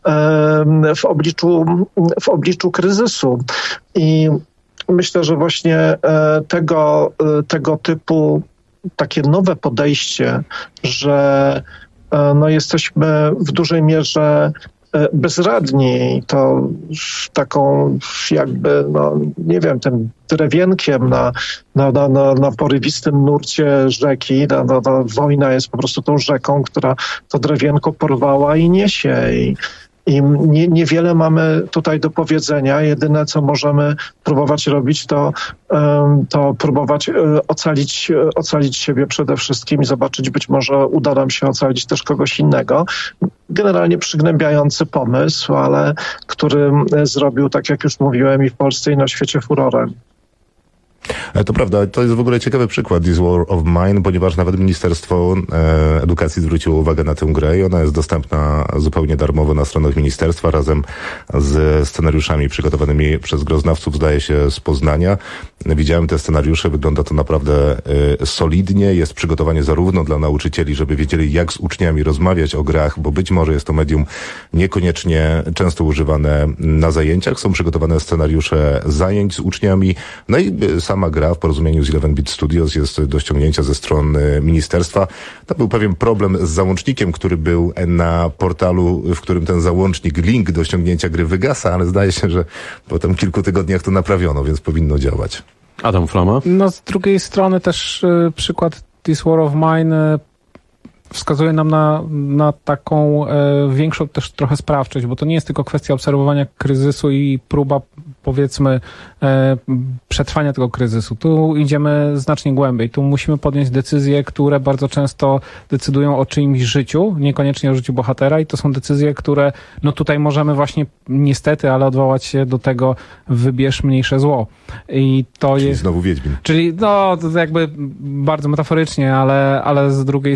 w obliczu kryzysu. I myślę, że właśnie tego typu takie nowe podejście, że jesteśmy w dużej mierze bezradni, to taką jakby, nie wiem, tym drewienkiem na porywistym nurcie rzeki. Wojna jest po prostu tą rzeką, która to drewienko porwała i niesie. I niewiele mamy tutaj do powiedzenia. Jedyne, co możemy próbować robić, to próbować ocalić siebie przede wszystkim i zobaczyć, być może uda nam się ocalić też kogoś innego. Generalnie przygnębiający pomysł, ale który zrobił, tak jak już mówiłem, i w Polsce, i na świecie furorę. To prawda, to jest w ogóle ciekawy przykład This War of Mine, ponieważ nawet Ministerstwo Edukacji zwróciło uwagę na tę grę i ona jest dostępna zupełnie darmowo na stronach ministerstwa razem ze scenariuszami przygotowanymi przez groznawców, zdaje się, z Poznania. Widziałem te scenariusze, wygląda to naprawdę solidnie, jest przygotowanie zarówno dla nauczycieli, żeby wiedzieli, jak z uczniami rozmawiać o grach, bo być może jest to medium niekoniecznie często używane na zajęciach. Są przygotowane scenariusze zajęć z uczniami, no i sam sama gra w porozumieniu z 11-bit Studios jest do ściągnięcia ze stron ministerstwa. To był pewien problem z załącznikiem, który był na portalu, w którym ten załącznik, link do ściągnięcia gry wygasa, ale zdaje się, że po tam kilku tygodniach to naprawiono, więc powinno działać. Adam Flama? No z drugiej strony też przykład This War of Mine wskazuje nam na taką większą też trochę sprawczość, bo to nie jest tylko kwestia obserwowania kryzysu i próba, powiedzmy, przetrwania tego kryzysu. Tu idziemy znacznie głębiej. Tu musimy podjąć decyzje, które bardzo często decydują o czyimś życiu, niekoniecznie o życiu bohatera, i to są decyzje, które no tutaj możemy właśnie niestety, ale odwołać się do tego wybierz mniejsze zło. I to czyli jest znowu Wiedźmin. Czyli no to jakby bardzo metaforycznie, ale z drugiej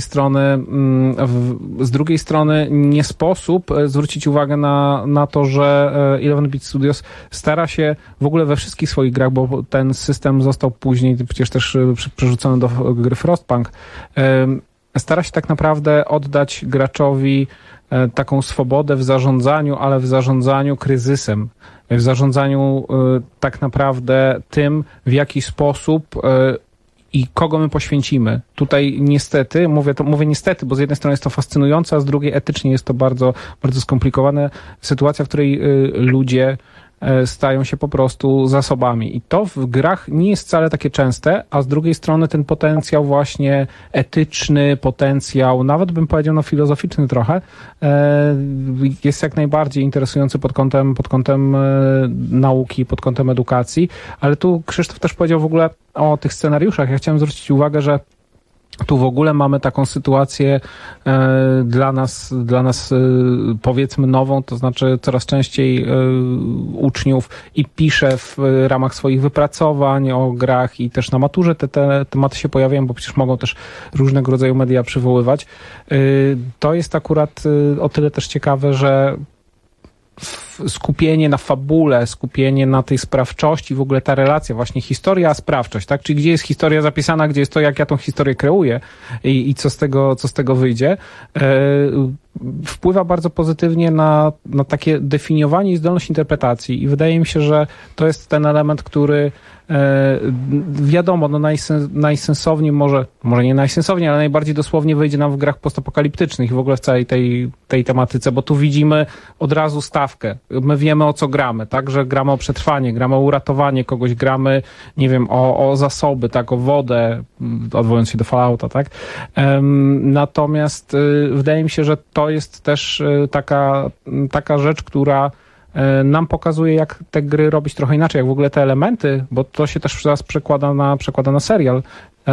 strony nie sposób zwrócić uwagę na to, że 11-bit Studios stara się w ogóle we wszystkich swoich grach, bo ten system został później przecież też przerzucony do gry Frostpunk, stara się tak naprawdę oddać graczowi taką swobodę w zarządzaniu, ale w zarządzaniu kryzysem, w zarządzaniu tak naprawdę tym, w jaki sposób i kogo my poświęcimy. Tutaj niestety, mówię niestety, bo z jednej strony jest to fascynujące, a z drugiej etycznie jest to bardzo, bardzo skomplikowana sytuacja, w której ludzie stają się po prostu zasobami. I to w grach nie jest wcale takie częste, a z drugiej strony ten potencjał właśnie etyczny, potencjał, nawet bym powiedział filozoficzny trochę, jest jak najbardziej interesujący pod kątem nauki, pod kątem edukacji. Ale tu Krzysztof też powiedział w ogóle o tych scenariuszach. Ja chciałem zwrócić uwagę, że tu w ogóle mamy taką sytuację dla nas powiedzmy nową, to znaczy coraz częściej uczniów i pisze w ramach swoich wypracowań o grach i też na maturze te tematy się pojawiają, bo przecież mogą też różnego rodzaju media przywoływać. To jest akurat o tyle też ciekawe, że skupienie na fabule, skupienie na tej sprawczości, w ogóle ta relacja, właśnie historia a sprawczość, tak? Czyli gdzie jest historia zapisana, gdzie jest to, jak ja tą historię kreuję i co z tego wyjdzie, wpływa bardzo pozytywnie na takie definiowanie i zdolność interpretacji. I wydaje mi się, że to jest ten element, który wiadomo, no najsensowniej, może nie najsensowniej, ale najbardziej dosłownie wyjdzie nam w grach postapokaliptycznych i w ogóle w całej tej tematyce, bo tu widzimy od razu stawkę. My wiemy, o co gramy, tak? Że gramy o przetrwanie, gramy o uratowanie kogoś, gramy, nie wiem, o zasoby, tak? O wodę, odwołując się do Fallouta, tak? Natomiast wydaje mi się, że to jest też taka rzecz, która nam pokazuje, jak te gry robić trochę inaczej, jak w ogóle te elementy, bo to się też teraz przekłada na serial,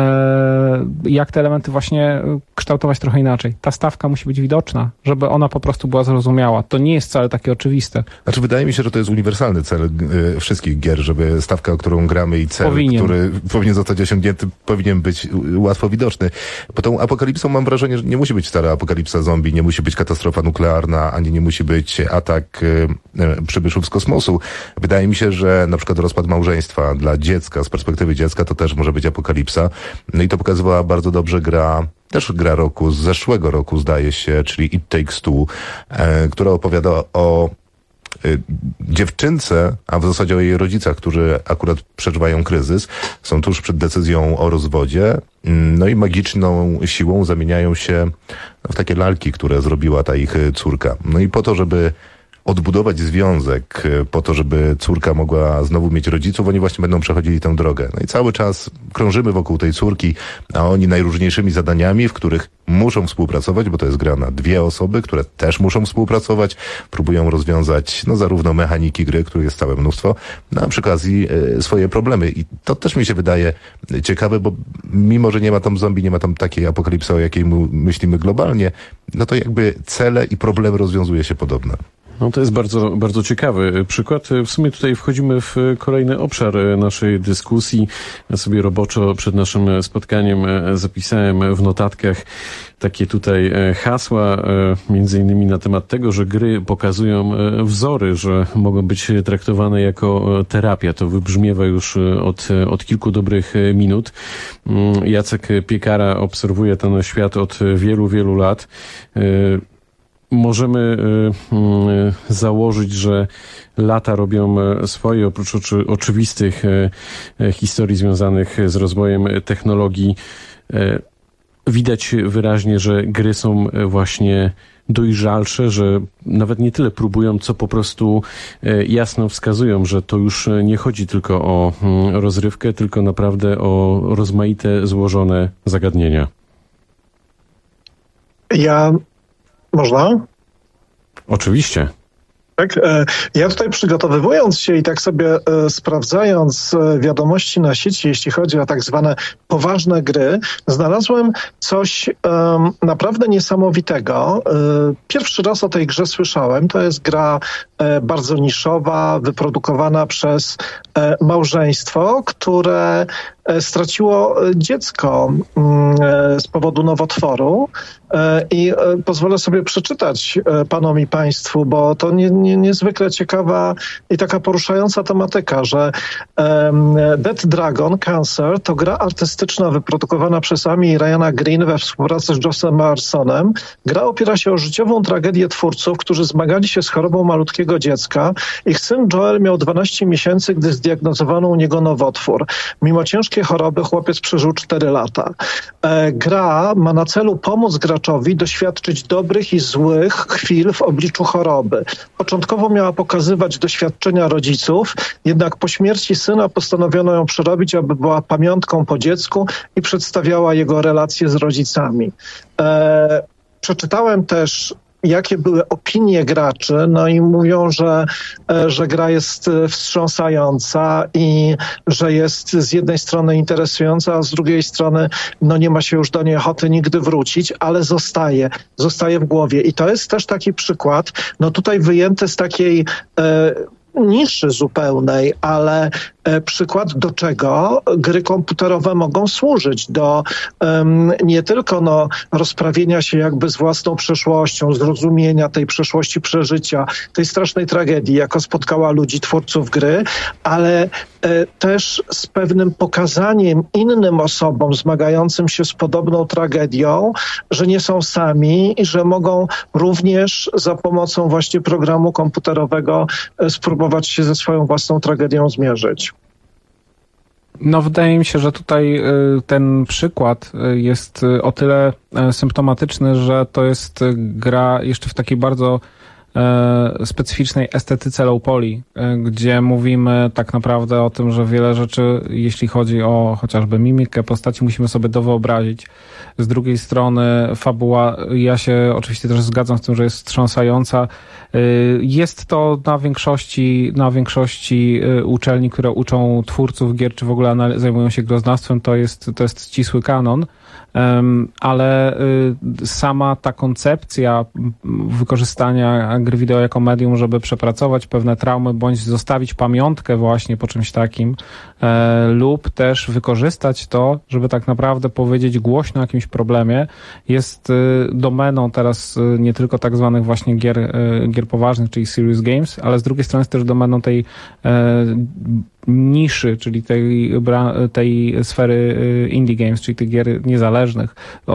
jak te elementy właśnie kształtować trochę inaczej. Ta stawka musi być widoczna, żeby ona po prostu była zrozumiała. To nie jest wcale takie oczywiste. Znaczy wydaje mi się, że to jest uniwersalny cel wszystkich gier, żeby stawka, którą gramy i cel, który powinien zostać osiągnięty, powinien być łatwo widoczny. Bo tą apokalipsą mam wrażenie, że nie musi być stara apokalipsa zombie, nie musi być katastrofa nuklearna, ani nie musi być atak przybyszów z kosmosu. Wydaje mi się, że na przykład rozpad małżeństwa dla dziecka, z perspektywy dziecka, to też może być apokalipsa. No i to pokazywała bardzo dobrze gra roku, z zeszłego roku zdaje się, czyli It Takes Two, która opowiada o dziewczynce, a w zasadzie o jej rodzicach, którzy akurat przeżywają kryzys, są tuż przed decyzją o rozwodzie, no i magiczną siłą zamieniają się w takie lalki, które zrobiła ta ich córka. No i po to, żeby odbudować związek, po to, żeby córka mogła znowu mieć rodziców, oni właśnie będą przechodzili tę drogę. No i cały czas krążymy wokół tej córki, a oni najróżniejszymi zadaniami, w których muszą współpracować, bo to jest gra na dwie osoby, które też muszą współpracować, próbują rozwiązać zarówno mechaniki gry, których jest całe mnóstwo, no a przy okazji swoje problemy. I to też mi się wydaje ciekawe, bo mimo, że nie ma tam zombie, nie ma tam takiej apokalipsy, o jakiej myślimy globalnie, no to jakby cele i problemy rozwiązuje się podobne. No to jest bardzo, bardzo ciekawy przykład. W sumie tutaj wchodzimy w kolejny obszar naszej dyskusji. Ja sobie roboczo przed naszym spotkaniem zapisałem w notatkach takie tutaj hasła, między innymi na temat tego, że gry pokazują wzory, że mogą być traktowane jako terapia. To wybrzmiewa już od kilku dobrych minut. Jacek Piekara obserwuje ten świat od wielu, wielu lat. możemy założyć, że lata robią swoje, oprócz oczywistych historii związanych z rozwojem technologii. Widać wyraźnie, że gry są właśnie dojrzalsze, że nawet nie tyle próbują, co po prostu jasno wskazują, że to już nie chodzi tylko o rozrywkę, tylko naprawdę o rozmaite, złożone zagadnienia. Można? Oczywiście. Tak, ja tutaj przygotowywując się i tak sobie sprawdzając wiadomości na sieci, jeśli chodzi o tak zwane poważne gry, znalazłem coś naprawdę niesamowitego. Pierwszy raz o tej grze słyszałem. To jest gra bardzo niszowa, wyprodukowana przez małżeństwo, które straciło dziecko z powodu nowotworu i pozwolę sobie przeczytać panom i państwu, bo to niezwykle ciekawa i taka poruszająca tematyka, że Dead Dragon Cancer to gra artystyczna wyprodukowana przez Amy i Ryana Green we współpracy z Josem Marsonem. Gra opiera się o życiową tragedię twórców, którzy zmagali się z chorobą malutkiego dziecka. Ich syn Joel miał 12 miesięcy, gdy zdiagnozowano u niego nowotwór. Mimo ciężkiej choroby chłopiec przeżył 4 lata. Gra ma na celu pomóc graczowi doświadczyć dobrych i złych chwil w obliczu choroby. Początkowo miała pokazywać doświadczenia rodziców, jednak po śmierci syna postanowiono ją przerobić, aby była pamiątką po dziecku i przedstawiała jego relacje z rodzicami. Przeczytałem też, jakie były opinie graczy, no i mówią, że gra jest wstrząsająca i że jest z jednej strony interesująca, a z drugiej strony no nie ma się już do niej ochoty nigdy wrócić, ale zostaje w głowie. I to jest też taki przykład, no tutaj wyjęty z takiej niszy zupełnej, ale przykład, do czego gry komputerowe mogą służyć. Do nie tylko rozprawienia się jakby z własną przeszłością, zrozumienia tej przeszłości, przeżycia, tej strasznej tragedii, jaka spotkała ludzi, twórców gry, ale też z pewnym pokazaniem innym osobom zmagającym się z podobną tragedią, że nie są sami i że mogą również za pomocą właśnie programu komputerowego spróbować się ze swoją własną tragedią zmierzyć. No wydaje mi się, że tutaj ten przykład jest o tyle symptomatyczny, że to jest gra jeszcze w takiej bardzo specyficznej estetyce low poly, gdzie mówimy tak naprawdę o tym, że wiele rzeczy, jeśli chodzi o chociażby mimikę postaci, musimy sobie dowyobrazić. Z drugiej strony fabuła, ja się oczywiście też zgadzam z tym, że jest wstrząsająca. Jest to na większości uczelni, które uczą twórców gier, czy w ogóle zajmują się groznawstwem, to jest ścisły kanon. Ale sama ta koncepcja wykorzystania gry wideo jako medium, żeby przepracować pewne traumy, bądź zostawić pamiątkę właśnie po czymś takim, lub też wykorzystać to, żeby tak naprawdę powiedzieć głośno o jakimś problemie, jest domeną teraz nie tylko tak zwanych właśnie gier poważnych, czyli serious games, ale z drugiej strony jest też domeną tej niszy, czyli tej sfery indie games, czyli tych gier niezależnych,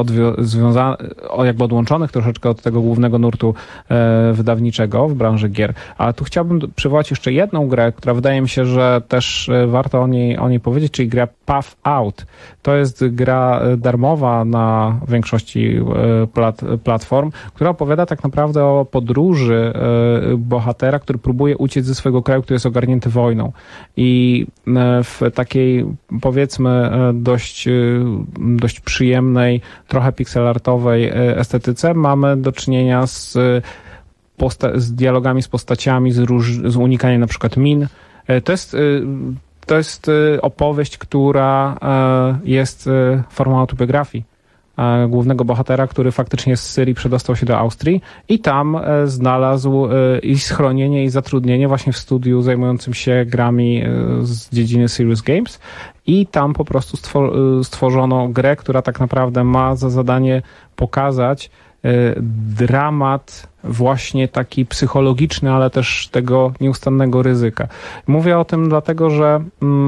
jakby odłączonych troszeczkę od tego głównego nurtu wydawniczego w branży gier. A tu chciałbym przywołać jeszcze jedną grę, która wydaje mi się, że też warto o niej powiedzieć, czyli gra Path Out. To jest gra darmowa na większości platform, która opowiada tak naprawdę o podróży bohatera, który próbuje uciec ze swojego kraju, który jest ogarnięty wojną. I w takiej, powiedzmy, dość przyjemnej, trochę pixelartowej estetyce mamy do czynienia z dialogami z postaciami, z unikaniem na przykład min. To jest opowieść, która jest formą autobiografii głównego bohatera, który faktycznie z Syrii przedostał się do Austrii i tam znalazł i schronienie, i zatrudnienie właśnie w studiu zajmującym się grami z dziedziny Serious Games i tam po prostu stworzono grę, która tak naprawdę ma za zadanie pokazać dramat właśnie taki psychologiczny, ale też tego nieustannego ryzyka. Mówię o tym dlatego, że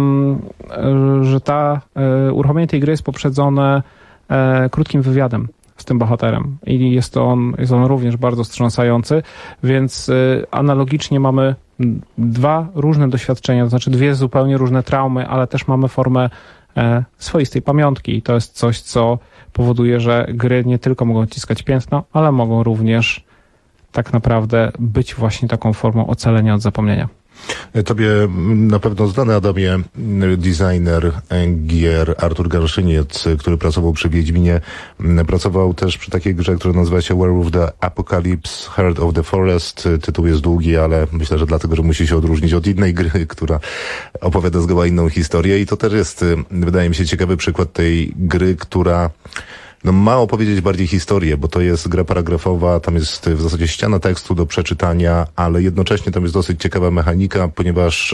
uruchomienie tej gry jest poprzedzone krótkim wywiadem z tym bohaterem. I jest on również bardzo wstrząsający, więc analogicznie mamy dwa różne doświadczenia, to znaczy dwie zupełnie różne traumy, ale też mamy formę swoistej pamiątki. I to jest coś, co powoduje, że gry nie tylko mogą odciskać piętno, ale mogą również tak naprawdę być właśnie taką formą ocalenia od zapomnienia. Tobie na pewno znany, Adamie, designer gier Artur Garszyniec, który pracował przy Wiedźminie, pracował też przy takiej grze, która nazywa się Werewolf the Apocalypse, Heart of the Forest. Tytuł jest długi, ale myślę, że dlatego, że musi się odróżnić od innej gry, która opowiada zgoła inną historię i to też jest, wydaje mi się, ciekawy przykład tej gry, która ma opowiedzieć bardziej historię, bo to jest gra paragrafowa, tam jest w zasadzie ściana tekstu do przeczytania, ale jednocześnie tam jest dosyć ciekawa mechanika, ponieważ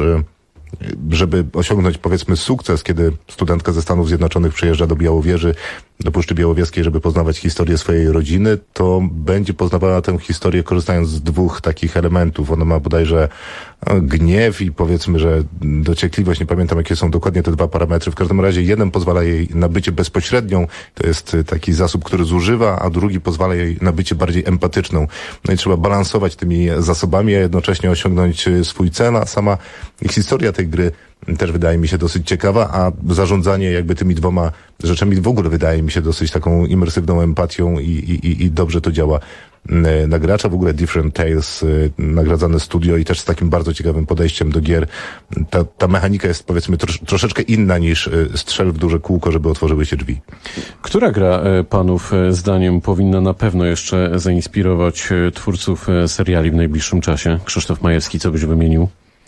żeby osiągnąć, powiedzmy, sukces, kiedy studentka ze Stanów Zjednoczonych przyjeżdża do Białowieży, do Puszczy Białowieskiej, żeby poznawać historię swojej rodziny, to będzie poznawała tę historię korzystając z dwóch takich elementów. Ona ma bodajże gniew i powiedzmy, że dociekliwość, nie pamiętam jakie są dokładnie te dwa parametry. W każdym razie jeden pozwala jej na bycie bezpośrednią, to jest taki zasób, który zużywa, a drugi pozwala jej na bycie bardziej empatyczną. No i trzeba balansować tymi zasobami, a jednocześnie osiągnąć swój cel, a sama historia tej gry też wydaje mi się dosyć ciekawa, a zarządzanie jakby tymi dwoma rzeczami w ogóle wydaje mi się dosyć taką imersywną empatią i dobrze to działa na gracza. W ogóle Different Tales, nagradzane studio i też z takim bardzo ciekawym podejściem do gier. Ta mechanika jest, powiedzmy, troszeczkę inna niż strzel w duże kółko, żeby otworzyły się drzwi. Która gra panów zdaniem powinna na pewno jeszcze zainspirować twórców seriali w najbliższym czasie? Krzysztof Majewski, co byś wymienił?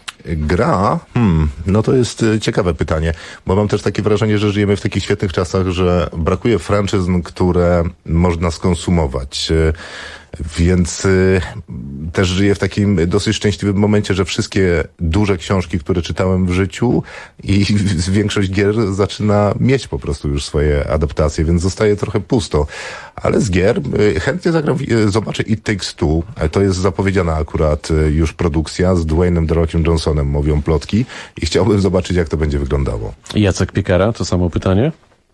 Gra? No to jest ciekawe pytanie, bo mam też takie wrażenie, że żyjemy w takich świetnych czasach, że brakuje franczyzn, które można skonsumować. Więc też żyję w takim dosyć szczęśliwym momencie, że wszystkie duże książki, które czytałem w życiu i większość gier zaczyna mieć po prostu już swoje adaptacje, więc zostaje trochę pusto. Ale z gier chętnie zagram, zobaczę It Takes Two. To jest zapowiedziana akurat już produkcja z Dwaynem The Rockiem Johnsonem, mówią plotki i chciałbym zobaczyć, jak to będzie wyglądało. Jacek Piekara, to samo pytanie?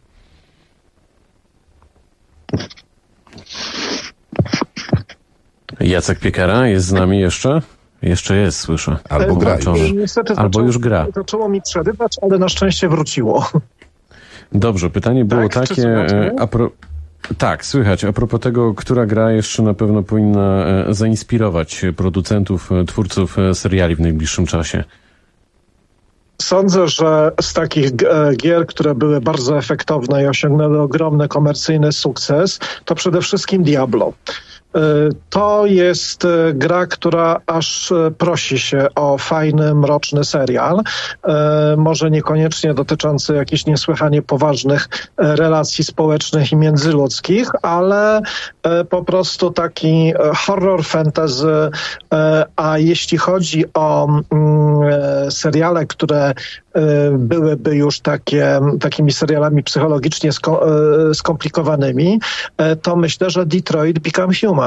Jacek Piekara jest z nami jeszcze? Jeszcze jest, słyszę. Albo gra już. Niestety albo już gra. Zaczęło mi przerywać, ale na szczęście wróciło. Dobrze, pytanie było takie... Tak, słychać. A propos tego, która gra jeszcze na pewno powinna zainspirować producentów, twórców seriali w najbliższym czasie? Sądzę, że z takich gier, które były bardzo efektowne i osiągnęły ogromny komercyjny sukces, to przede wszystkim Diablo. To jest gra, która aż prosi się o fajny, mroczny serial. Może niekoniecznie dotyczący jakichś niesłychanie poważnych relacji społecznych i międzyludzkich, ale po prostu taki horror fantasy. A jeśli chodzi o seriale, które byłyby już takimi serialami psychologicznie skomplikowanymi, to myślę, że Detroit Become Human.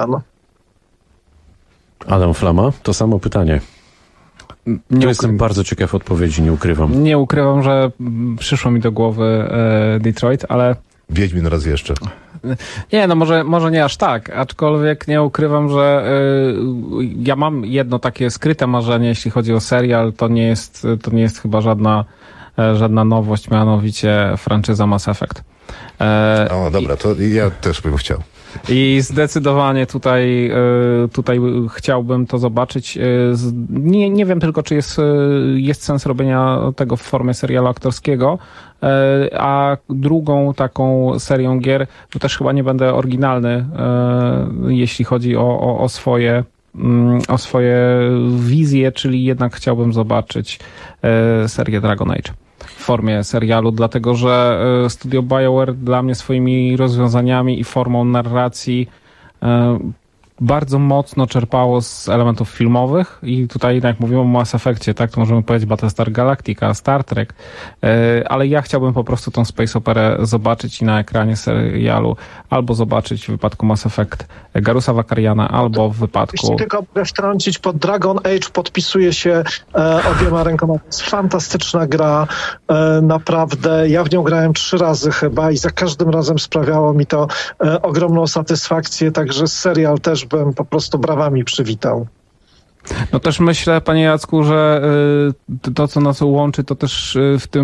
Adam Flama, to samo pytanie. Jestem bardzo ciekaw odpowiedzi, nie ukrywam. Nie ukrywam, że przyszło mi do głowy Detroit, ale... Wiedźmin raz jeszcze. Nie, no może nie aż tak, aczkolwiek nie ukrywam, że ja mam jedno takie skryte marzenie, jeśli chodzi o serial, to nie jest chyba żadna nowość, mianowicie franczyza Mass Effect. O, dobra, to ja też bym chciał. I zdecydowanie tutaj chciałbym to zobaczyć. Nie wiem tylko, czy jest sens robienia tego w formie serialu aktorskiego, a drugą taką serią gier, bo też chyba nie będę oryginalny, jeśli chodzi o swoje wizje, czyli jednak chciałbym zobaczyć serię Dragon Age w formie serialu, dlatego że studio BioWare dla mnie swoimi rozwiązaniami i formą narracji bardzo mocno czerpało z elementów filmowych i tutaj, jak mówimy o Mass Effectie, tak, to możemy powiedzieć Battlestar Galactica, Star Trek, ale ja chciałbym po prostu tą space operę zobaczyć i na ekranie serialu, albo zobaczyć w wypadku Mass Effect Garusa Vakariana, albo w wypadku... Jeśli tylko mogę wtrącić, pod Dragon Age podpisuje się obiema rękoma. To jest fantastyczna gra, naprawdę. Ja w nią grałem 3 razy chyba i za każdym razem sprawiało mi to ogromną satysfakcję, także serial też bym po prostu brawami przywitał. No też myślę, panie Jacku, że to, co nas łączy, to też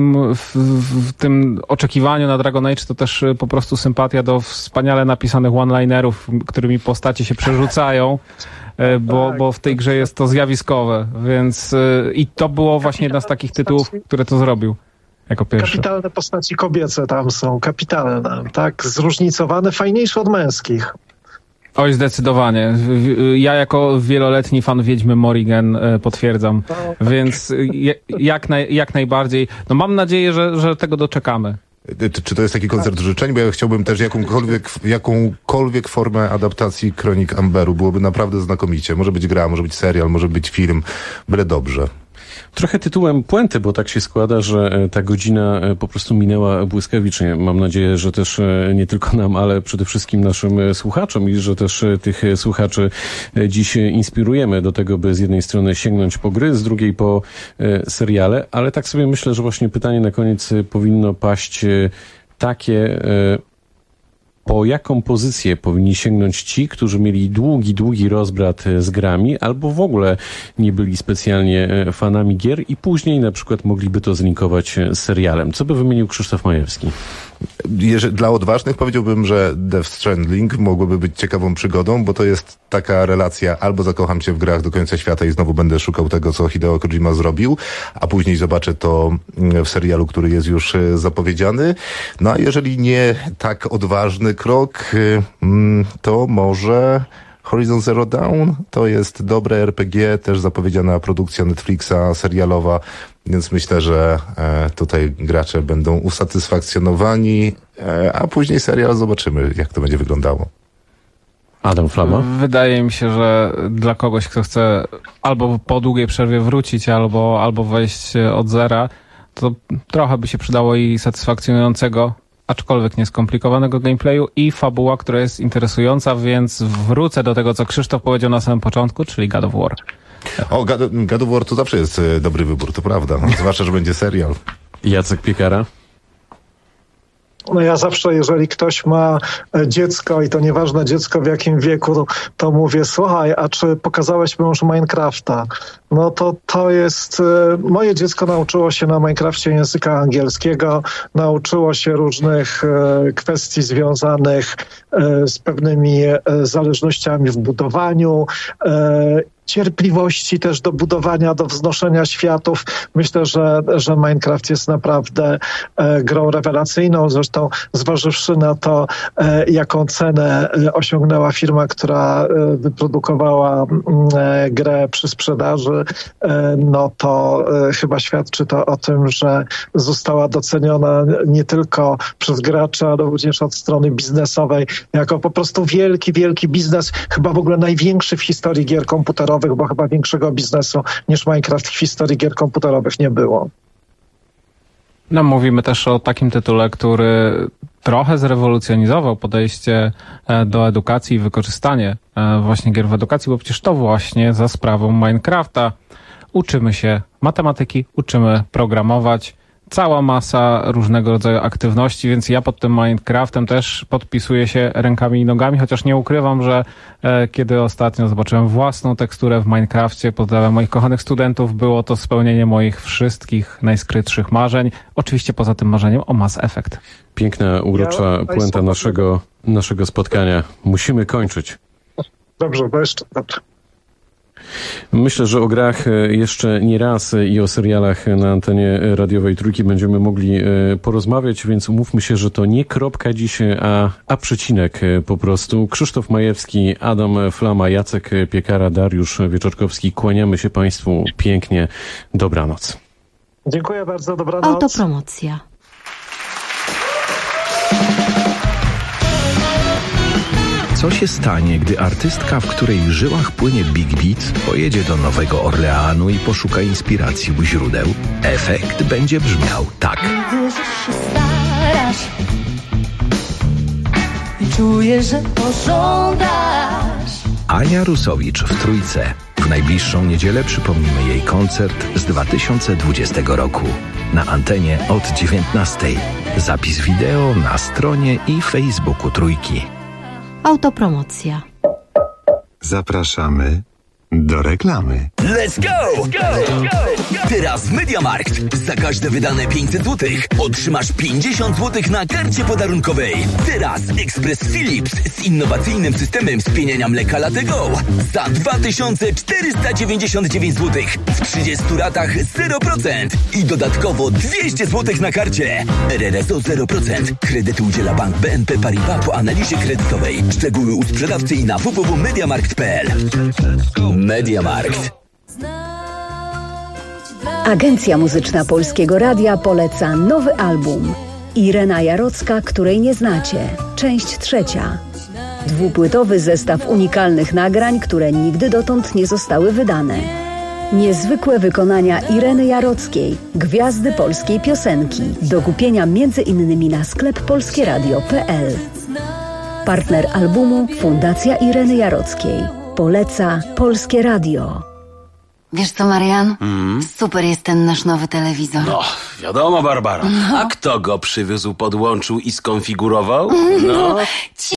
w tym oczekiwaniu na Dragon Age, to też po prostu sympatia do wspaniale napisanych one-linerów, którymi postacie się przerzucają, bo w tej grze jest to zjawiskowe, więc i to było właśnie jedna z takich tytułów, które to zrobił jako pierwszy. Kapitalne postaci kobiece tam są, kapitalne, tak, zróżnicowane, fajniejsze od męskich. Oj, zdecydowanie. Ja jako wieloletni fan Wiedźmy Morrigan potwierdzam, więc jak najbardziej. No mam nadzieję, że tego doczekamy. Czy to jest taki koncert życzeń? Bo ja chciałbym też jakąkolwiek formę adaptacji Kronik Amberu. Byłoby naprawdę znakomicie. Może być gra, może być serial, może być film. Byle dobrze. Trochę tytułem puenty, bo tak się składa, że ta godzina po prostu minęła błyskawicznie. Mam nadzieję, że też nie tylko nam, ale przede wszystkim naszym słuchaczom i że też tych słuchaczy dziś inspirujemy do tego, by z jednej strony sięgnąć po gry, z drugiej po seriale, ale tak sobie myślę, że właśnie pytanie na koniec powinno paść takie... Po jaką pozycję powinni sięgnąć ci, którzy mieli długi rozbrat z grami, albo w ogóle nie byli specjalnie fanami gier i później na przykład mogliby to zlinkować z serialem? Co by wymienił Krzysztof Majewski? Dla odważnych powiedziałbym, że Death Stranding mogłoby być ciekawą przygodą, bo to jest taka relacja, albo zakocham się w grach do końca świata i znowu będę szukał tego, co Hideo Kojima zrobił, a później zobaczę to w serialu, który jest już zapowiedziany. No a jeżeli nie tak odważny krok, to może Horizon Zero Dawn to jest dobre RPG, też zapowiedziana produkcja Netflixa serialowa, więc myślę, że tutaj gracze będą usatysfakcjonowani, a później serial zobaczymy, jak to będzie wyglądało. Adam Flama? Wydaje mi się, że dla kogoś, kto chce albo po długiej przerwie wrócić, albo wejść od zera, to trochę by się przydało i satysfakcjonującego, aczkolwiek nieskomplikowanego gameplayu i fabuła, która jest interesująca, więc wrócę do tego, co Krzysztof powiedział na samym początku, czyli God of War. O, God of War to zawsze jest dobry wybór, to prawda. Zwłaszcza, że będzie serial. Jacek Piekara? No ja zawsze, jeżeli ktoś ma dziecko i to nieważne dziecko w jakim wieku, to mówię, słuchaj, a czy pokazałeś mu już Minecrafta? No to jest... Moje dziecko nauczyło się na Minecrafcie języka angielskiego, nauczyło się różnych kwestii związanych z pewnymi zależnościami w budowaniu, cierpliwości też do budowania, do wznoszenia światów. Myślę, że Minecraft jest naprawdę grą rewelacyjną. Zresztą zważywszy na to, jaką cenę osiągnęła firma, która wyprodukowała grę przy sprzedaży, no to chyba świadczy to o tym, że została doceniona nie tylko przez graczy, ale również od strony biznesowej, jako po prostu wielki biznes, chyba w ogóle największy w historii gier komputerowych, bo chyba większego biznesu niż Minecraft w historii gier komputerowych nie było. No, mówimy też o takim tytule, który trochę zrewolucjonizował podejście do edukacji i wykorzystanie właśnie gier w edukacji, bo przecież to właśnie za sprawą Minecrafta uczymy się matematyki, uczymy programować, cała masa różnego rodzaju aktywności, więc ja pod tym Minecraftem też podpisuję się rękami i nogami, chociaż nie ukrywam, że kiedy ostatnio zobaczyłem własną teksturę w Minecrafcie, pozdrawiam moich kochanych studentów, było to spełnienie moich wszystkich najskrytszych marzeń. Oczywiście poza tym marzeniem o Mass Effect. Piękna, urocza puenta naszego spotkania. Musimy kończyć. Dobrze, bo jeszcze dobrze. Myślę, że o grach jeszcze nie raz i o serialach na antenie radiowej Trójki będziemy mogli porozmawiać, więc umówmy się, że to nie kropka dziś, a przecinek po prostu. Krzysztof Majewski, Adam Flama, Jacek Piekara, Dariusz Wieczorkowski. Kłaniamy się Państwu pięknie. Dobranoc. Dziękuję bardzo, dobranoc. Autopromocja. Co się stanie, gdy artystka, w której żyłach płynie Big Beat, pojedzie do Nowego Orleanu i poszuka inspiracji u źródeł? Efekt będzie brzmiał tak. Widzę, że się starasz i czuję, że pożądasz. Ania Rusowicz w Trójce. W najbliższą niedzielę przypomnimy jej koncert z 2020 roku. Na antenie od 19:00. Zapis wideo na stronie i Facebooku Trójki. Autopromocja. Zapraszamy do reklamy. Let's go! Teraz w MediaMarkt za każde wydane 500 zł otrzymasz 50 zł na karcie podarunkowej. Teraz ekspres Philips z innowacyjnym systemem spieniania mleka Latte Go za 2499 zł w 30 ratach 0% i dodatkowo 200 zł na karcie. RRSO 0%. Kredytu udziela Bank BNP Paribas po analizie kredytowej. Szczegóły u sprzedawcy i na www.mediamarkt.pl. MediaMarkt. Agencja Muzyczna Polskiego Radia poleca nowy album. Irena Jarocka, której nie znacie. Część 3. Dwupłytowy zestaw unikalnych nagrań, które nigdy dotąd nie zostały wydane. Niezwykłe wykonania Ireny Jarockiej, gwiazdy polskiej piosenki. Do kupienia m.in. na sklep polskieradio.pl. Partner albumu Fundacja Ireny Jarockiej. Poleca Polskie Radio. Wiesz co, Marian? Super jest ten nasz nowy telewizor. No, wiadomo, Barbara. A kto go przywiózł, podłączył i skonfigurował? No.